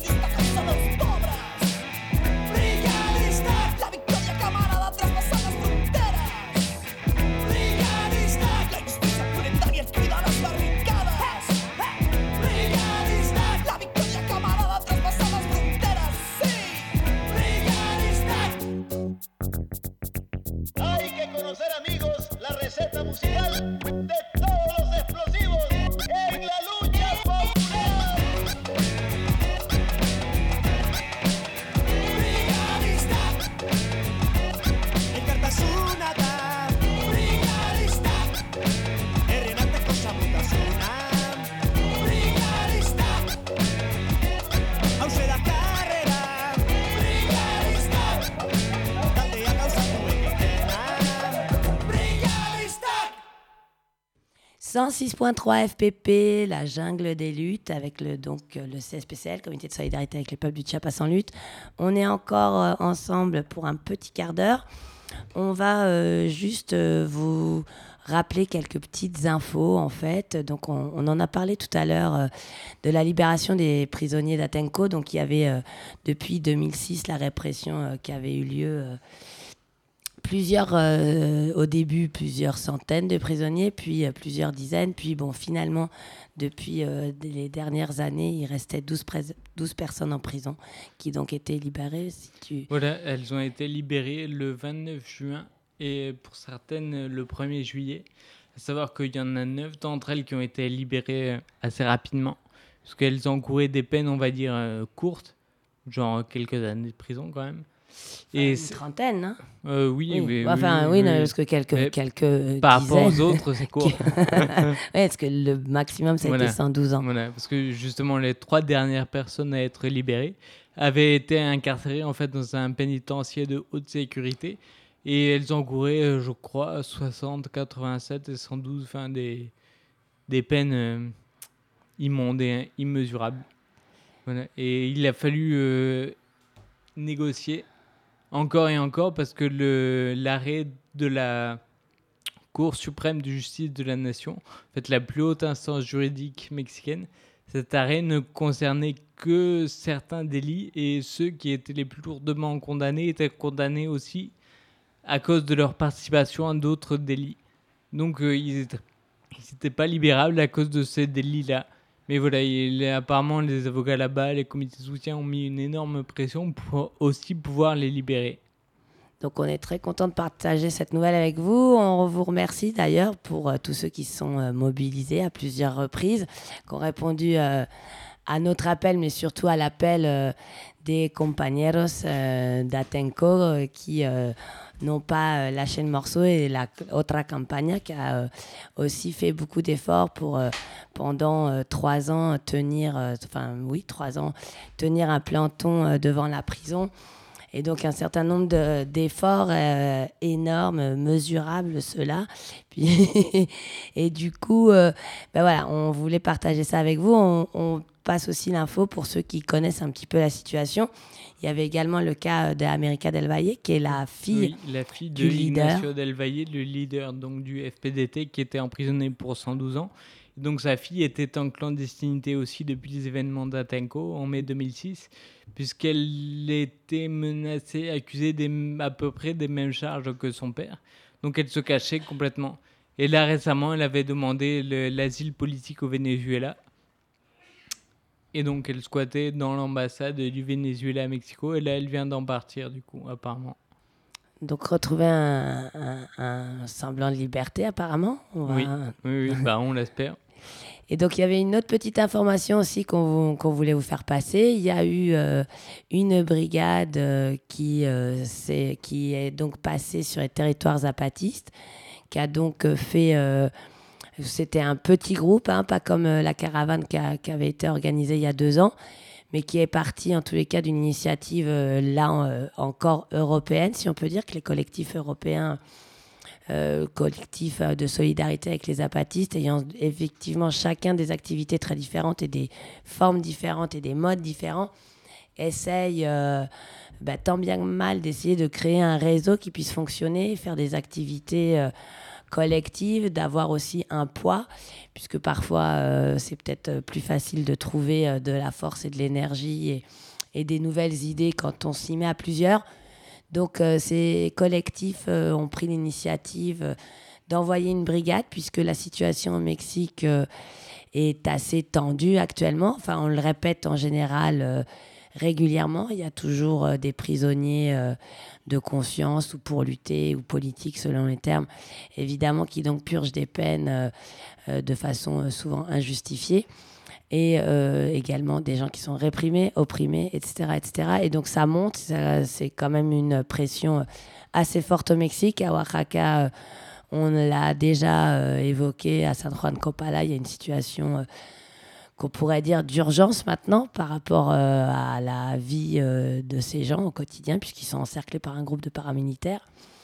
Traspasan las fronteras. cent six point trois F P P, la jungle des luttes, avec le, donc, le C S P C L, Comité de solidarité avec les peuples du Chiapas en lutte. On est encore euh, ensemble pour un petit quart d'heure. On va euh, juste euh, vous rappeler quelques petites infos, en fait. Donc, on, on en a parlé tout à l'heure euh, de la libération des prisonniers d'Atenco. Donc, il y avait, euh, depuis deux mille six, la répression euh, qui avait eu lieu... Euh, Plusieurs, euh, au début, plusieurs centaines de prisonniers, puis euh, plusieurs dizaines. Puis bon, finalement, depuis euh, les dernières années, il restait douze, pres- douze personnes en prison qui donc étaient libérées. Si tu... Voilà, elles ont été libérées le vingt-neuf juin et pour certaines le premier juillet. À savoir qu'il y en a neuf d'entre elles qui ont été libérées assez rapidement, parce qu'elles encouraient des peines, on va dire, euh, courtes, genre quelques années de prison quand même. Et une trentaine, hein euh, oui, oui. Mais, enfin, oui, oui, oui, non, oui. parce que quelques, mais quelques par dizaines... rapport aux autres, c'est court. Oui, parce que le maximum, ça a voilà. été cent douze ans. Voilà, parce que justement, les trois dernières personnes à être libérées avaient été incarcérées en fait dans un pénitencier de haute sécurité et elles encouraient, je crois, soixante, quatre-vingt-sept et cent douze, enfin des des peines euh, immondes et immesurables. Voilà. Et il a fallu euh, négocier encore et encore parce que le, l'arrêt de la Cour suprême de justice de la nation, en fait la plus haute instance juridique mexicaine, cet arrêt ne concernait que certains délits et ceux qui étaient les plus lourdement condamnés étaient condamnés aussi à cause de leur participation à d'autres délits. Donc euh, ils n'étaient pas libérables à cause de ces délits-là. Mais voilà, il, apparemment, les avocats là-bas, les comités de soutien ont mis une énorme pression pour aussi pouvoir les libérer. Donc, on est très content de partager cette nouvelle avec vous. On vous remercie d'ailleurs pour euh, tous ceux qui se sont euh, mobilisés à plusieurs reprises, qui ont répondu euh, à notre appel, mais surtout à l'appel euh, des compañeros euh, d'Atenco euh, qui... Euh, n'ont pas euh, lâché le morceau, et la Otra Campaña qui a euh, aussi fait beaucoup d'efforts pour euh, pendant euh, trois ans tenir, euh, enfin oui, trois ans tenir un planton euh, devant la prison. Et donc un certain nombre de, d'efforts euh, énormes, mesurables, ceux-là. Puis et du coup, euh, ben voilà, on voulait partager ça avec vous. On, on passe aussi l'info pour ceux qui connaissent un petit peu la situation. Il y avait également le cas d'América del Valle, qui est la fille, oui, la fille du de leader. Ignacio del Valle, le leader donc, du F P D T, qui était emprisonné pour cent douze ans. Donc sa fille était en clandestinité aussi depuis les événements d'Atenco en mai deux mille six, puisqu'elle était menacée, accusée des, à peu près des mêmes charges que son père. Donc elle se cachait complètement. Et là récemment, elle avait demandé le, l'asile politique au Venezuela. Et donc elle squattait dans l'ambassade du Venezuela à Mexico. Et là, elle vient d'en partir du coup, apparemment. Donc retrouver un, un, un semblant de liberté apparemment. On va... Oui, oui, oui bah, on l'espère. Et donc, il y avait une autre petite information aussi qu'on, qu'on voulait vous faire passer. Il y a eu euh, une brigade euh, qui, euh, c'est, qui est donc passée sur les territoires zapatistes, qui a donc euh, fait... Euh, c'était un petit groupe, hein, pas comme euh, la caravane qui, a, qui avait été organisée il y a deux ans, mais qui est partie, en tous les cas, d'une initiative, euh, là, euh, encore européenne, si on peut dire, que les collectifs européens... Euh, collectif de solidarité avec les zapatistes, ayant effectivement chacun des activités très différentes et des formes différentes et des modes différents, essayent euh, bah, tant bien que mal d'essayer de créer un réseau qui puisse fonctionner, faire des activités euh, collectives, d'avoir aussi un poids, puisque parfois euh, c'est peut-être plus facile de trouver euh, de la force et de l'énergie et, et des nouvelles idées quand on s'y met à plusieurs. Donc, euh, ces collectifs euh, ont pris l'initiative euh, d'envoyer une brigade, puisque la situation au Mexique euh, est assez tendue actuellement. Enfin, on le répète en général euh, régulièrement. Il y a toujours euh, des prisonniers euh, de conscience ou pour lutter ou politique, selon les termes, évidemment, qui donc purgent des peines euh, euh, de façon euh, souvent injustifiée. Et euh, également des gens qui sont réprimés, opprimés, et cetera, et cetera. Et donc ça monte, ça, c'est quand même une pression assez forte au Mexique. À Oaxaca, euh, on l'a déjà euh, évoqué, à San Juan Copala, il y a une situation euh, qu'on pourrait dire d'urgence maintenant par rapport euh, à la vie euh, de ces gens au quotidien, puisqu'ils sont encerclés par un groupe de paramilitaires.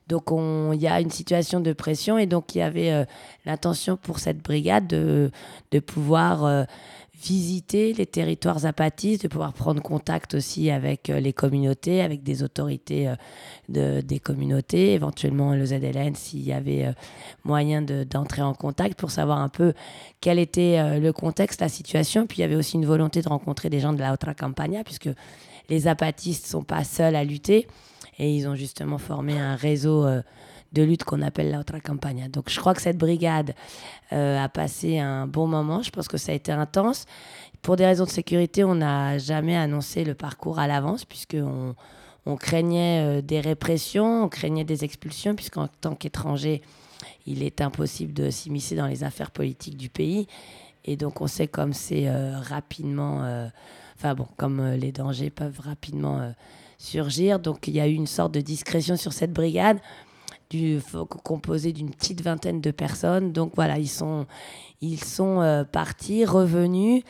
Donc on- il y a une situation de pression et donc il y avait euh, l'intention pour cette brigade de, de pouvoir euh, visiter les territoires zapatistes, de pouvoir prendre contact aussi avec euh, les communautés, avec des autorités euh, de, des communautés, éventuellement le Z L N s'il y avait euh, moyen de, d'entrer en contact pour savoir un peu quel était euh, le contexte, la situation. Puis il y avait aussi une volonté de rencontrer des gens de la Otra Campagna, puisque les zapatistes ne sont pas seuls à lutter et ils ont justement formé un réseau euh, de lutte qu'on appelle la Otra Campagna. Donc je crois que cette brigade euh, a passé un bon moment. Je pense que ça a été intense. Pour des raisons de sécurité, on n'a jamais annoncé le parcours à l'avance puisqu'on on craignait euh, des répressions, on craignait des expulsions puisqu'en tant qu'étranger, il est impossible de s'immiscer dans les affaires politiques du pays. Et donc on sait comme c'est euh, rapidement... Euh, enfin bon, comme euh, les dangers peuvent rapidement euh, surgir. Donc il y a eu une sorte de discrétion sur cette brigade, du, composée d'une petite vingtaine de personnes. Donc voilà, ils sont, ils sont euh, partis, revenus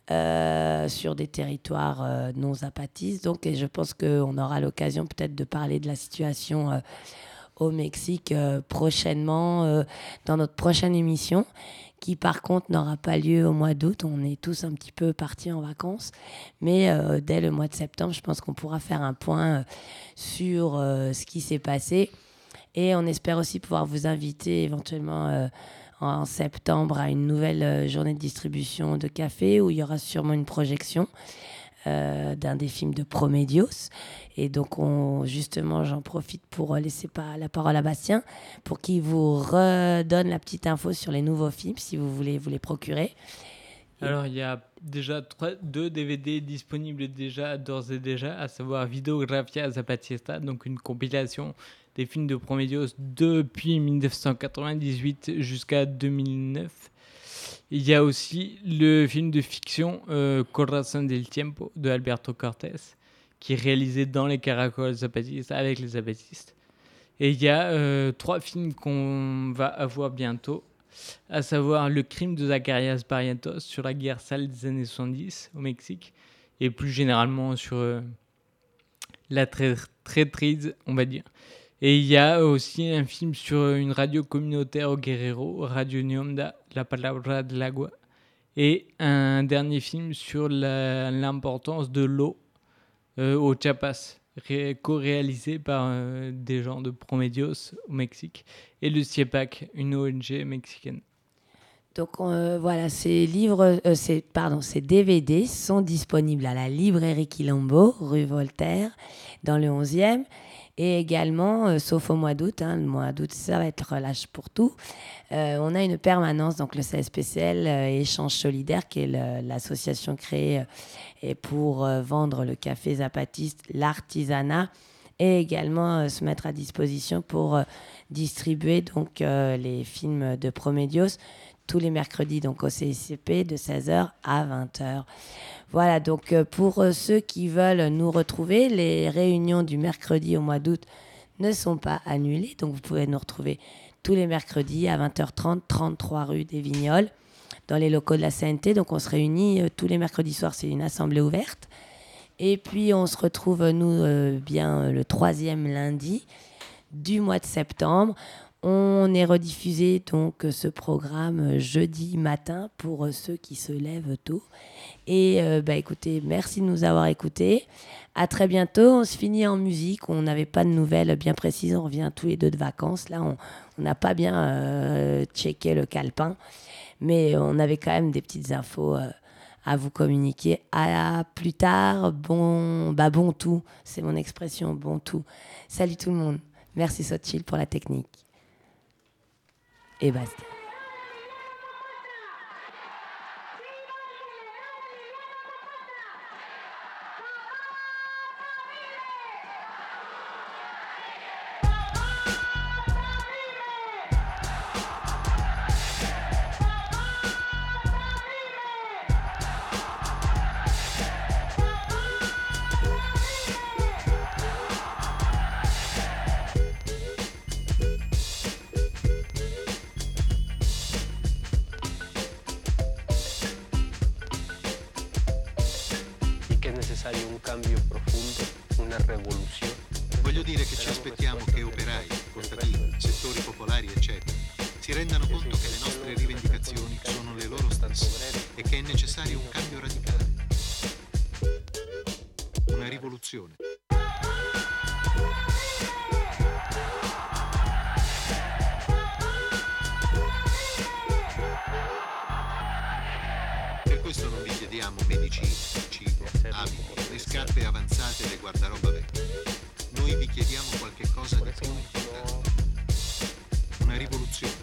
euh, sur des territoires euh, non zapatistes. Donc, et je pense qu'on aura l'occasion peut-être de parler de la situation euh, au Mexique euh, prochainement, euh, dans notre prochaine émission, qui par contre n'aura pas lieu au mois d'août. On est tous un petit peu partis en vacances. Mais euh, dès le mois de septembre, je pense qu'on pourra faire un point euh, sur euh, ce qui s'est passé. Et on espère aussi pouvoir vous inviter éventuellement euh, en septembre à une nouvelle euh, journée de distribution de café où il y aura sûrement une projection euh, d'un des films de Promédios. Et donc, on, justement, j'en profite pour laisser pas la parole à Bastien pour qu'il vous redonne la petite info sur les nouveaux films si vous voulez vous les procurer. Alors, il y a déjà trois, deux D V D disponibles déjà, d'ores et déjà, à savoir Videografia Zapatista, donc une compilation des films de Promédios depuis dix-neuf cent quatre-vingt-dix-huit jusqu'à deux mille neuf. Il y a aussi le film de fiction euh, Corazón del Tiempo de Alberto Cortés, qui est réalisé dans les Caracoles zapatistes avec les zapatistes. Et il y a euh, trois films qu'on va avoir bientôt, à savoir Le crime de Zacarias Barrientos sur la guerre sale des années soixante-dix au Mexique, et plus généralement sur euh, la tra- traîtrise, on va dire. Et il y a aussi un film sur une radio communautaire au Guerrero, Radio Niomda, La Palabra del Agua, et un dernier film sur la, l'importance de l'eau euh, au Chiapas, ré- co-réalisé par euh, des gens de Promédios au Mexique, et le CIEPAC, une O N G mexicaine. Donc euh, voilà, ces livres, euh, ces, pardon, ces D V D sont disponibles à la librairie Quilombo, rue Voltaire, dans le onzième. Et également, euh, sauf au mois d'août, hein, le mois d'août, ça va être relâche pour tout. Euh, on a une permanence, donc le C S P C L, euh, Échange Solidaire, qui est le, l'association créée euh, pour euh, vendre le café zapatiste, l'artisanat, et également euh, se mettre à disposition pour euh, distribuer donc, euh, les films de Promédios tous les mercredis donc au C I C P de seize heures à vingt heures. Voilà, donc euh, pour euh, ceux qui veulent nous retrouver, les réunions du mercredi au mois d'août ne sont pas annulées, donc vous pouvez nous retrouver tous les mercredis à vingt heures trente, trente-trois rue des Vignoles, dans les locaux de la C N T. Donc on se réunit euh, tous les mercredis soirs, c'est une assemblée ouverte. Et puis on se retrouve, nous, euh, bien euh, le troisième lundi du mois de septembre. On est rediffusé donc ce programme jeudi matin pour ceux qui se lèvent tôt. Et euh, bah, écoutez, merci de nous avoir écoutés. À très bientôt. On se finit en musique. On n'avait pas de nouvelles bien précises. On revient tous les deux de vacances. Là, on n'a pas bien euh, checké le calepin. Mais on avait quand même des petites infos euh, à vous communiquer. À plus tard. Bon, bah, bon tout. C'est mon expression, bon tout. Salut tout le monde. Merci Sochil pour la technique. Et basta. Un cambio profundo, una revolución. Voglio dire che ci aspettiamo che operai, contadini, settori popolari, eccetera, si rendano conto che le nostre rivendicazioni sono le loro stesse e che è necessario un cambio radicale. Una rivoluzione. Per questo non vi chiediamo medicine, cibo, abiti, le scarpe avanzate e le guardaroba vecchie. Noi vi chiediamo qualche cosa di più importante. Una rivoluzione.